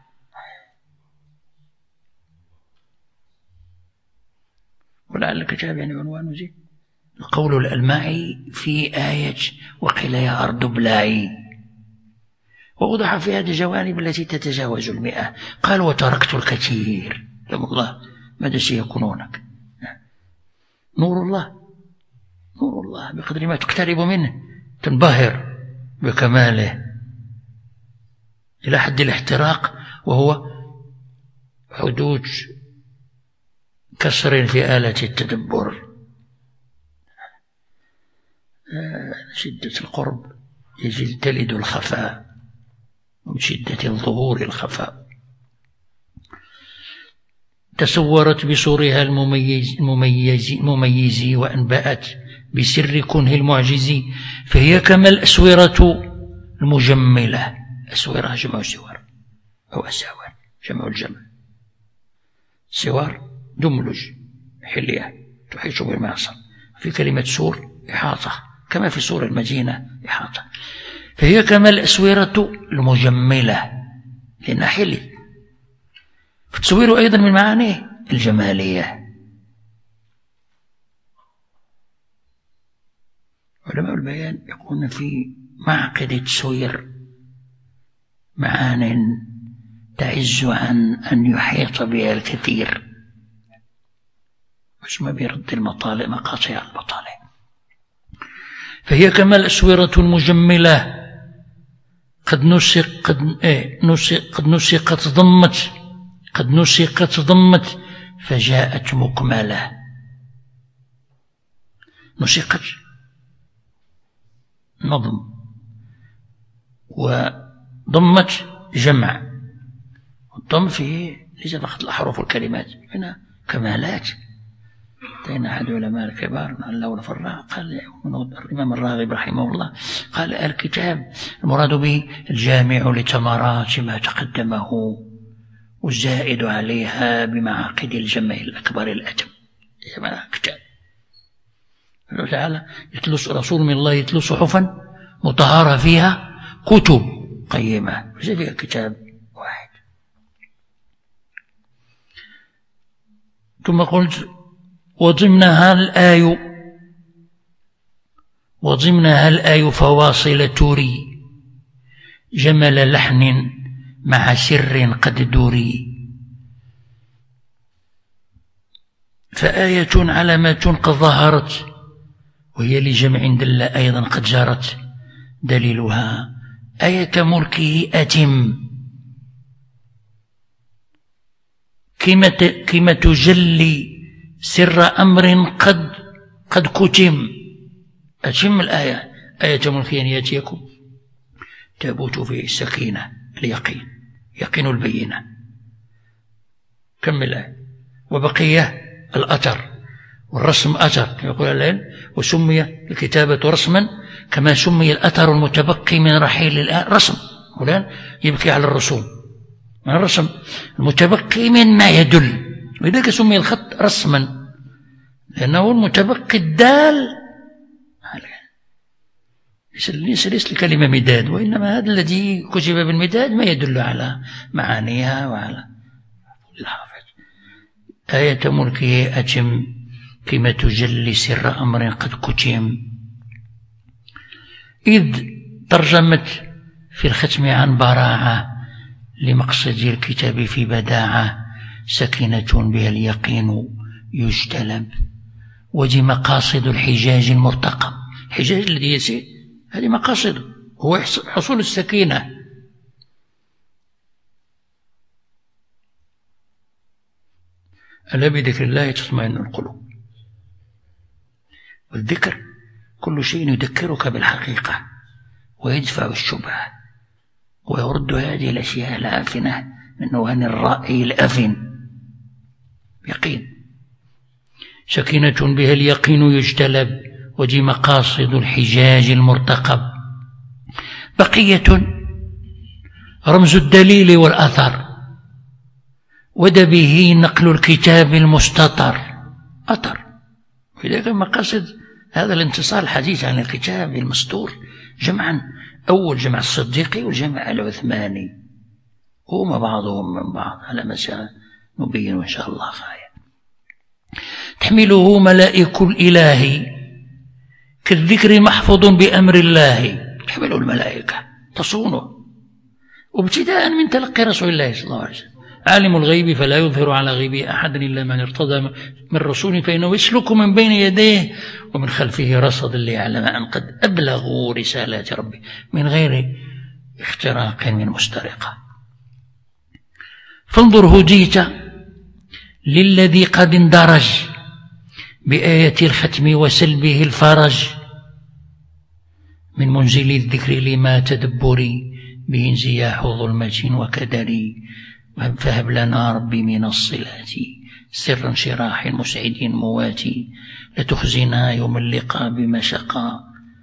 ولعل الكتاب يعني عنوانه زي القول الألماعي في آية وقيل يا أرض ابلعي، ووضح في هذه الجوانب التي تتجاوز 100. قال وتركت الكثير. لم الله ماذا سيكونونك؟ نور الله، نور الله بقدر ما تقترب منه تنبهر بكماله إلى حد الاحتراق، وهو حدوث كسر في آلة التدبر. شدة القرب يجي تلد الخفاء، ومن شدة الظهور الخفاء. تصورت بصورها المميز وأنبأت بسر كنه المعجز، فهي كما الأسورة المجملة. أسورة جمع سوار أو أساور جمع الجمل. سوار دملج حلية تحيط بالمعصر، في كلمة سور إحاطة كما في سور المدينة إحاطة، فهي كما الأسورة المجملة لأنها حلي. فالتصوير أيضا من معانيه الجمالية. علماء البيان يقولون في معقد تسوير معان تعز عن أن يحيط بها الكثير، بس ما بيرد المطالب مقاطع المطالب. فهي كما الأسورة المجملة قد نسقت ضمت فجاءت مكملة. نسقت نظم، وضمت جمع. الضم فيه ليس فقط الأحرف والكلمات، هنا كمالات. كان أحد علماء الكبار الله الفراء قال الإمام الراغب رحمه الله قال الكتاب المراد به الجامع لثمرات ما تقدمه والزائد عليها بمعاقد الجمع الأكبر الأتم. كتاب الله تعالى رسول من الله يتلو صحفا مطهرة فيها كتب قيمة، ليس فيها كتاب واحد. ثم قلت وضمنها الآي فواصل توري جمل لحن مع سر قد دوري. فآية علامات قد ظهرت وهي لجمع دل أيضا قد جرت. دليلها آية ملكه أتم كما تجلي سر أمر قد كتم. أتم الآية، آية ملكه يأتيكم تابوت فيه السكينة اليقين، يقين البينة. كمل الآية. وبقية الأثر والرسم أثر يقول العلم، وسمي الكتابة رسما كما سمي الأثر المتبقي من رحيل رسم. فلان يبكي على الرسوم، من الرسم المتبقي من ما يدل، ولذلك سمي الخط رسما لأنه المتبقي الدال. ليس الكلمة مداد، وإنما هذا الذي كتب بالمداد ما يدل على معانيها وعلى الحافظ. آية ملكه أتم كما تجلي سر أمر قد كتم. إذ ترجمت في الختم عن براعة لمقصد الكتاب في بداعة سكينة بها اليقين يجتلب. ودي مقاصد الحجاج المرتقب. الحجاج الذي يسير هذه مقاصده، هو حصول السكينة. ألا بذكر الله تطمئن القلوب. والذكر كل شيء يذكرك بالحقيقة ويدفع الشبهة ويرد هذه الأشياء العافنة من وهن الرأي الأفن. يقين سكينة بها اليقين يجتلب. ودي مقاصد الحجاج المرتقب. بقية رمز الدليل والأثر، ود به نقل الكتاب المستطر أثر. ولذلك مقاصد هذا الانتصار الحديث عن الكتاب المستور جمعا، أول جمع الصديقي والجمع العثماني، هما بعضهم من بعض على ما سنبين إن شاء الله خير. تحمله ملائك الإله كالذكر محفوظ بأمر الله. تحمله الملائكة تصونه، وابتداء من تلقي رسول الله صلى الله عليه وسلم. عالم الغيب فلا يظهر على غيبه أحد إلا من ارتضى من رسول فإنه يسلك من بين يديه ومن خلفه رصد ليعلم أن قد أبلغوا رسالات ربه من غير اختراق من مسترقة. فانظر هديت للذي قد اندرج بآية الختم وسلبه الفرج من منزل الذكر لما تدبري به انزياح ظلمة وكدري. فهب لنا ربي من الصلات سر انشراح مسعد مواتي لتخزنا يوم اللقاء بمشقى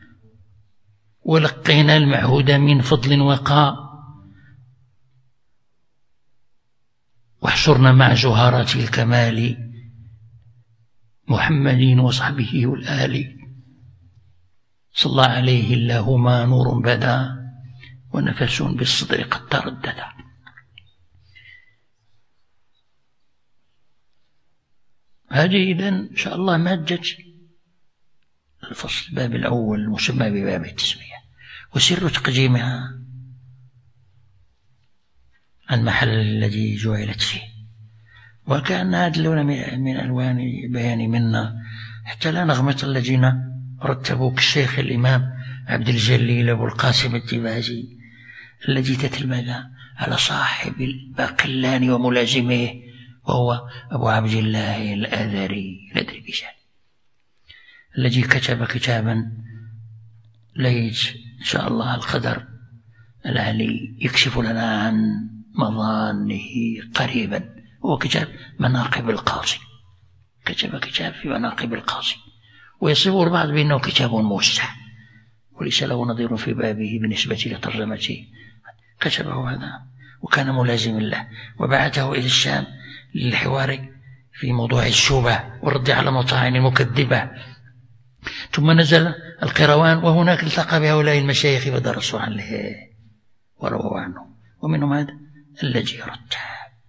ولقينا المعهود من فضل وقاء واحشرنا مع جوهرات الكمال محمد وصحبه والآل. صلى عليه اللهم نور بدا ونفس بالصدر قد ترددا. هذه إذن إن شاء الله مادة الفصل الباب الأول المسمى بباب التسمية. وسر تقديمها عن محل الذي جعلت فيه. وكأن هذا اللون من ألوان بيان منا، حتى لا نغمة الذين رتبوا كالشيخ الإمام عبد الجليل أبو القاسم التبازي الذي تتلمذ على صاحب الباقلاني وملازمه، وهو أبو عبد الله الأذري الأذربيجاني، الذي كتب كتابا ليت إن شاء الله القدر العلي يكشف لنا عن مظانه قريبا. هو كتاب مناقب القاضي، كتب كتاب في مناقب القاضي، ويصفه البعض بأنه كتاب موسع وليس له نظير في بابه بالنسبة لترجمته. كتبه هذا وكان ملازما له، وبعثه إلى الشام للحوار في موضوع الشبه والرد على مطاعن المكذبة. ثم نزل القيروان، وهناك التقى بهؤلاء المشايخ فدرسوا عنه ورووا عنه، ومنهم هذا الذي رتب.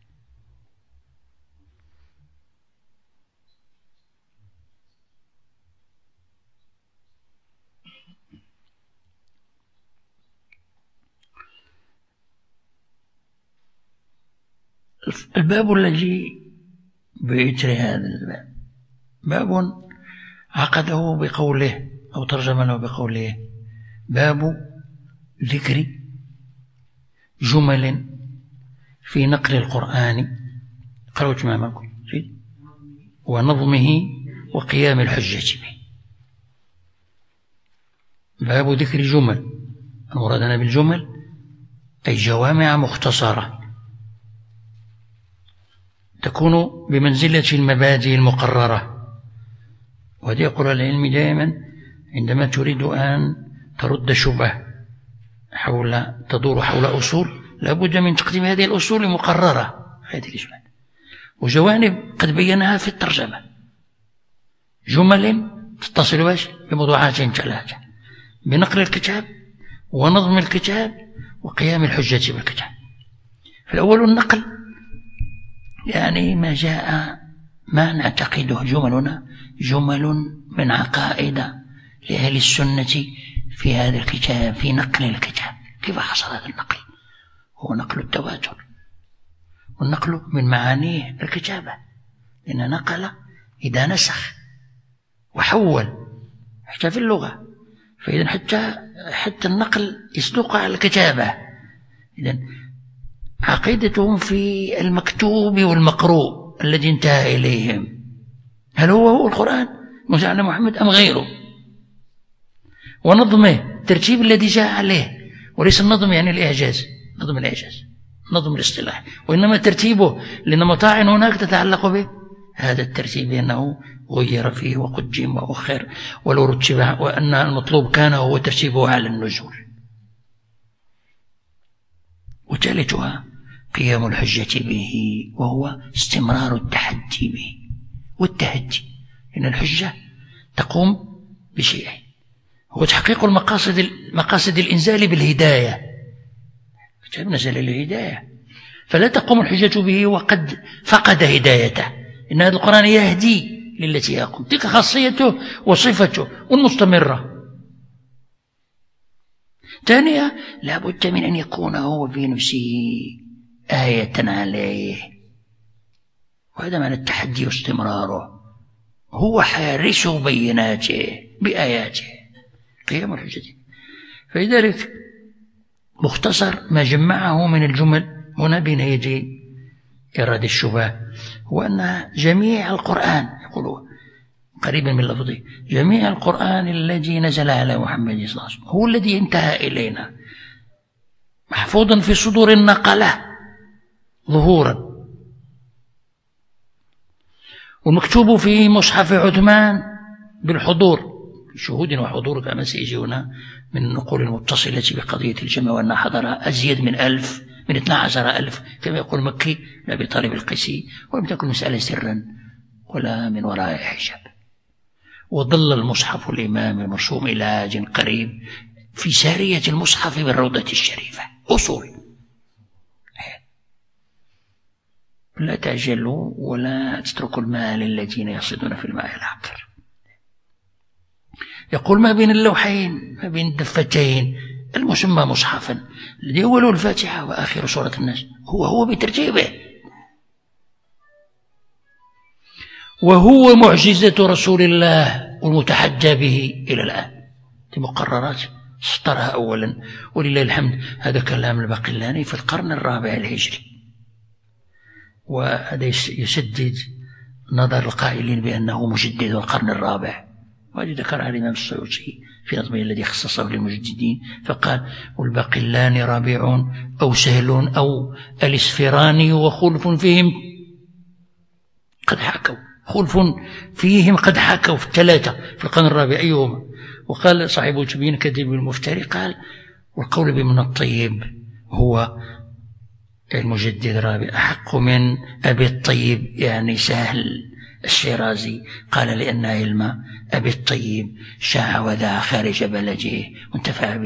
الباب الذي بإثر هذا الباب باب عقده بقوله أو ترجم له بقوله: باب ذكر جمل في نقل القرآن، قرأوا تمامكم، ونظمه وقيام الحجة به. باب ذكر جمل، المرادنا بالجمل أي جوامع مختصرة تكون بمنزلة المبادئ المقررة. وهذا يقول العلم دائما عندما تريد أن ترد شبهة تدور حول أصول، لابد من تقديم هذه الأصول المقررة، هذه الجمل وجوانب قد بيناها في الترجمة، جمل تتصل بموضوعات ثلاثة: بنقل الكتاب ونظم الكتاب وقيام الحجة بالكتاب. فالأول النقل، يعني ما جاء ما نعتقده جملنا جمل من عقائد لأهل السنة في هذا الكتاب، في نقل الكتاب. كيف حصل هذا النقل؟ هو نقل التواتر، والنقل من معانيه الكتابة، لأن نقل إذا نسخ وحول حتى في اللغة، فإذا حتى النقل يصدق على الكتابة. إذن عقيدتهم في المكتوب والمقروء الذي انتهى إليهم، هل هو القرآن موسى على محمد أم غيره؟ ونظمه، الترتيب الذي جاء عليه، وليس النظم يعني الإعجاز، نظم الإعجاز نظم الاصطلاح، وإنما ترتيبه، لأن مطاعن هناك تتعلق به هذا الترتيب، لأنه غير فيه وقدم وأخر ولو رتب، وأن المطلوب كان هو ترتيبه على النزول. وثالثها قيام الحجة به، وهو استمرار التحدي به والتهدي، إن الحجة تقوم بشيء هو تحقيق مقاصد الإنزال بالهداية. كتاب نزل للهداية، فلا تقوم الحجة به وقد فقد هدايته، إن هذا القرآن يهدي للتي يقوم، تلك خاصيته وصفته والمستمرة. ثانيا لا بد من أن يكون هو في نفسه آية عليه، وهذا معنى التحدي واستمراره، هو حارس بيناته بآياته، قيام الحجة. فلذلك مختصر ما جمعه من الجمل هنا بين يدي إرادة الشبهة، هو أن جميع القرآن، يقولوا قريبا من لفظه، جميع القرآن الذي نزل على محمد صلى الله عليه وسلم هو الذي انتهى إلينا محفوظا في صدور النقلة ظهورا، والمكتوب في مصحف عثمان بالحضور، شهود وحضور كما سيجي هنا من النقول المتصلة بقضية الجمع، وأن حضرها أزيد من 1000 من 12,000 كما يقول مكي لأبي طالب القيسي، ولم تكن مسألة سرا ولا من وراء حجاب. وظل المصحف الإمام المرسوم إلى عاج قريب في سارية المصحف بالروضة الشريفة، أصول. لا تعجلوا ولا تتركوا الماء للذين يصيدون في الماء العقر. يقول ما بين اللوحين، ما بين الدفتين المسمى مصحفا الذي أوله الفاتحة وآخر سورة الناس هو بترتيبه، وهو معجزة رسول الله والمتحجى به إلى الآن. دي مقررات سطرها أولا، ولله الحمد. هذا كلام الباقلاني في القرن الرابع الهجري، وهذا يسدد نظر القائلين بأنه مجدد القرن الرابع. وهذه ذكرها الإمام السيوطي في نظمه الذي خصصه للمجددين، فقال: والباقلاني رابع أو سهل أو الإسفراني وخلف فيهم قد حكوا، خلف فيهم قد حكوا في الثلاثة في القرن الرابع أيهما. وقال صاحب تبيين كذب المفتري قال: والقول بمن الطيب هو المجدد الرابع أحق من أبي الطيب، يعني سهل الشيرازي. قال: لأن علم أبي الطيب شاع وذاع خارج بلده وانتفعت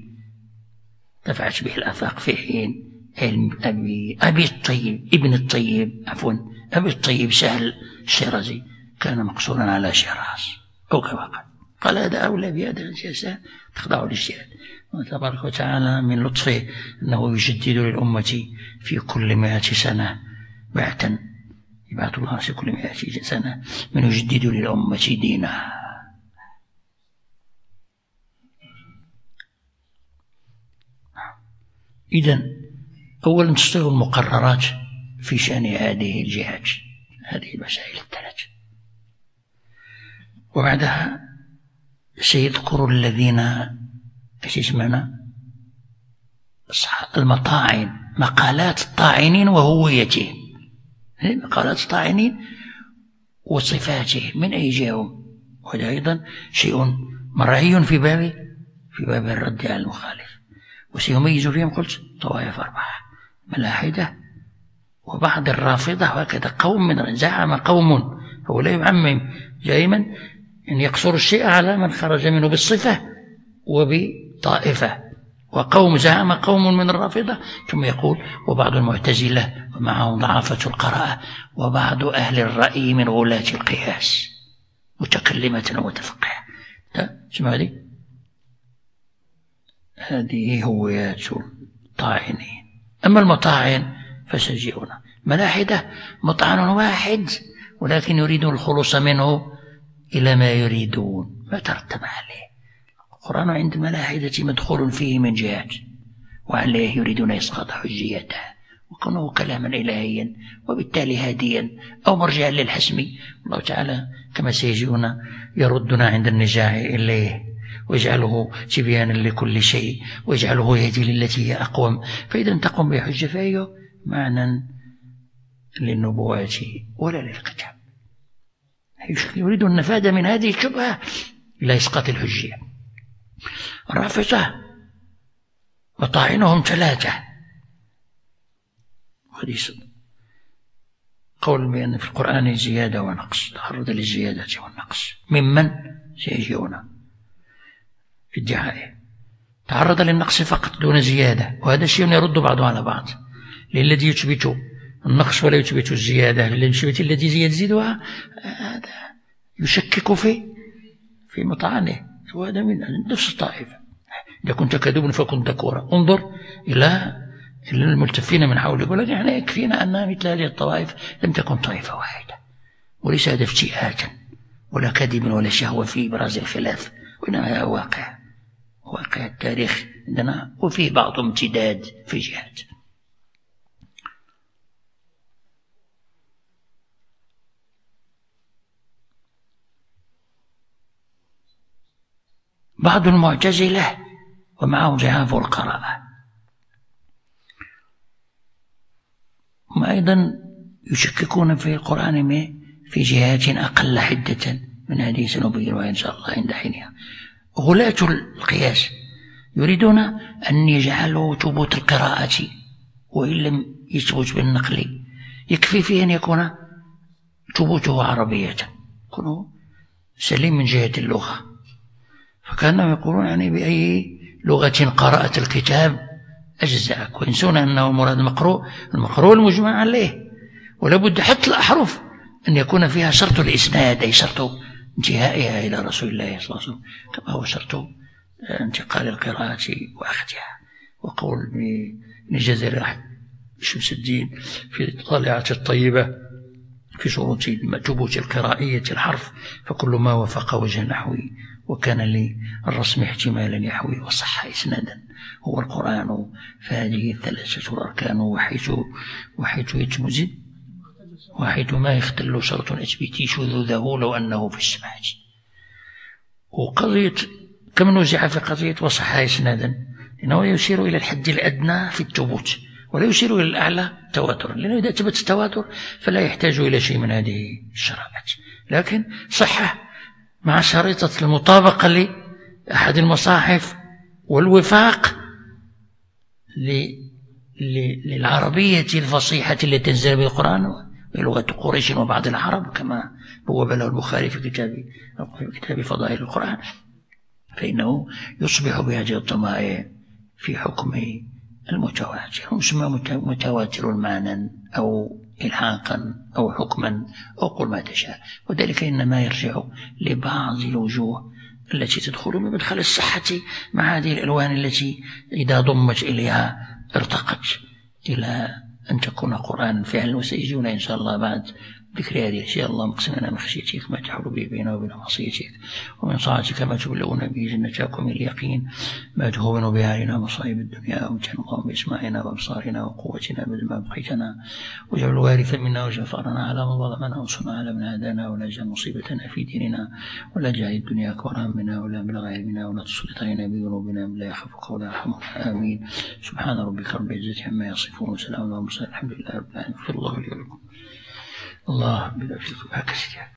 به الآفاق، في حين علم أبي الطيب ابن الطيب أبي الطيب سهل الشيرازي كان مقصورا على شيراز أو كما قال. هذا أولى بهذا الجزاء تخضع للجهاد. تبارك وتعالى من لطفه أنه يجدد للأمة في كل 100 سنة بعثا، يبعث الله في كل 100 سنة من يجدد للأمة دينها. إذن أولا تصدر المقررات في شأن هذه الجهات، هذه المسائل الثلاث، وبعدها سيذكر الذين يسمعنا المطاعن، مقالات الطاعنين وهويتهم، مقالات الطاعنين وصفاتهم من أي جهة. وهذا أيضا شيء مرعي في باب الرد على المخالف. وسيميز فيهم قلت طوائف 4: ملاحدة وبعض الرافضة، وهكذا قوم من زعم قوم، هو لا يعمم دائما أن يقصر الشيء على من خرج منه بالصفة وبطائفة. وقوم زعم قوم من الرافضة، ثم يقول: وبعض المعتزلة ومعهم ضعافة القراءة وبعض أهل الرأي من غلاة القياس متكلمة ومتفقهة. اسمع هذه هويات الطاعنين. أما المطاعن فسيجيئون. ملاحدة مطعن واحد ولكن يريدون الخلوص منه إلى ما يريدون ما ترتب عليه. القرآن عند الملاحدة مدخول فيه من جهات، وعليه يريدون إسقاط حجيته وكونه كلاما إلهيا وبالتالي هاديا أو مرجعا للحسم. الله تعالى كما سيجيئون يردنا عند النزاع إليه ويجعله تبيانا لكل شيء ويجعله يهدي للتي هي أقوم. فإذا تقوم بحجة فهي معنى للنبوات ولا للكتاب. يريد النفاذ من هذه الشبهة إلى إسقاط الحجية. الرافضة مطاعنهم 3: حديث قول بأن في القرآن زيادة ونقص، تعرض للزيادة والنقص ممن سيجيئون في ادعائه. تعرض للنقص فقط دون زيادة، وهذا شيء يرد بعضه على بعض. للذي يثبت النقص ولا يثبت الزيادة، الذي يزيدها هذا يشكك في مطعنه، وهذا من نفس الطائفة. إذا كنت كذوبا فكنت كورا. انظر إلى الملتفين من حولك، ولكن يعني يكفينا أن مثل هذه الطوائف لم تكن طائفة واحدة، وليس هذا افتئاتا ولا كذب ولا شهوة في إبراز الخلاف، وإنما واقع التاريخ عندنا، وفيه بعض امتداد في جهات. بعض المعتزلة ومعهم ضعاف القراءة، هم أيضا يشككون في القرآن في جهات أقل حدة من هذه سنبينها إن شاء الله عند حينها. غلاة القياس يريدون أن يجعلوا ثبوت القراءة وإن لم يثبت بالنقل يكفي فيه أن يكون ثبوته عربية، يكون سليم من جهة اللغة. فكانوا يقولون يعني بأي لغة قرأت الكتاب أجزاءك، وينسون أنه المراد المقروء المجمع عليه، ولا بد حتى الأحرف أن يكون فيها شرط الإسناد، أي شرط انتهائها إلى رسول الله صلى الله عليه وسلم، كما هو شرط انتقال القراءة وأخذها. وقول ابن جزري شمس الدين في طالعة الطيبة في شروط ثبوت القرائية الحرف: فكل ما وافق وجه نحوي وكان للرسم احتمالا يحوي وصح إسنادا هو القرآن. فهذه الثلاثة الأركان وحيث يتم وحيث ما يختل شرط إثباتي شذوذه لو أنه في السماع. وقضية كم نزع في قضية وصح إسنادا إنه يشير إلى الحد الأدنى في الثبوت ولا يشير إلى الأعلى تواتر، لأنه إذا ثبت التواتر فلا يحتاج إلى شيء من هذه الشرائط. لكن صحة مع شريطة المطابقة لأحد المصاحف والوفاق للعربية الفصيحة التي تنزل بها القرآن بلغة قريش وبعض العرب كما بوب له البخاري في كتاب فضائل القرآن، فإنه يصبح بهذه الطمائع في حكم المتواتر، يسمى متواتر معنى أو إلحاقا أو حكما أو قل ما تشاء. وذلك إنما يرجع لبعض الوجوه التي تدخل من مدخل الصحة مع هذه الألوان التي إذا ضمت إليها ارتقت إلى أن تكون قرآن فعلا. وسيجون إن شاء الله بعد ذكر هذه الأشياء: اللهم اقسم لنا من خشيتك ما تحول به بيننا وبين معصيتك، ومن طاعتك ما تبلغنا به جنتك، ومن اليقين ما تهون به علينا مصائب الدنيا، ومتعنا اللهم بأسماعنا وأبصارنا وقوتنا أبدا ما بقيتنا، واجعل الوارث منا واجعل ثأرنا على من ظلمنا وانصرنا على من عادانا، ولا تجعل مصيبتنا في ديننا، ولا تجعل الدنيا أكبر همنا ولا مبلغ علمنا، ولا تسلط علينا بذنوبنا من لا يخافك ولا يرحمنا. آمين. سبحان ربك رب العزة عما يصفون وسلام على المرسلين الحمد لله رب العالمين. اغفر الله لي ولكم. الله بلا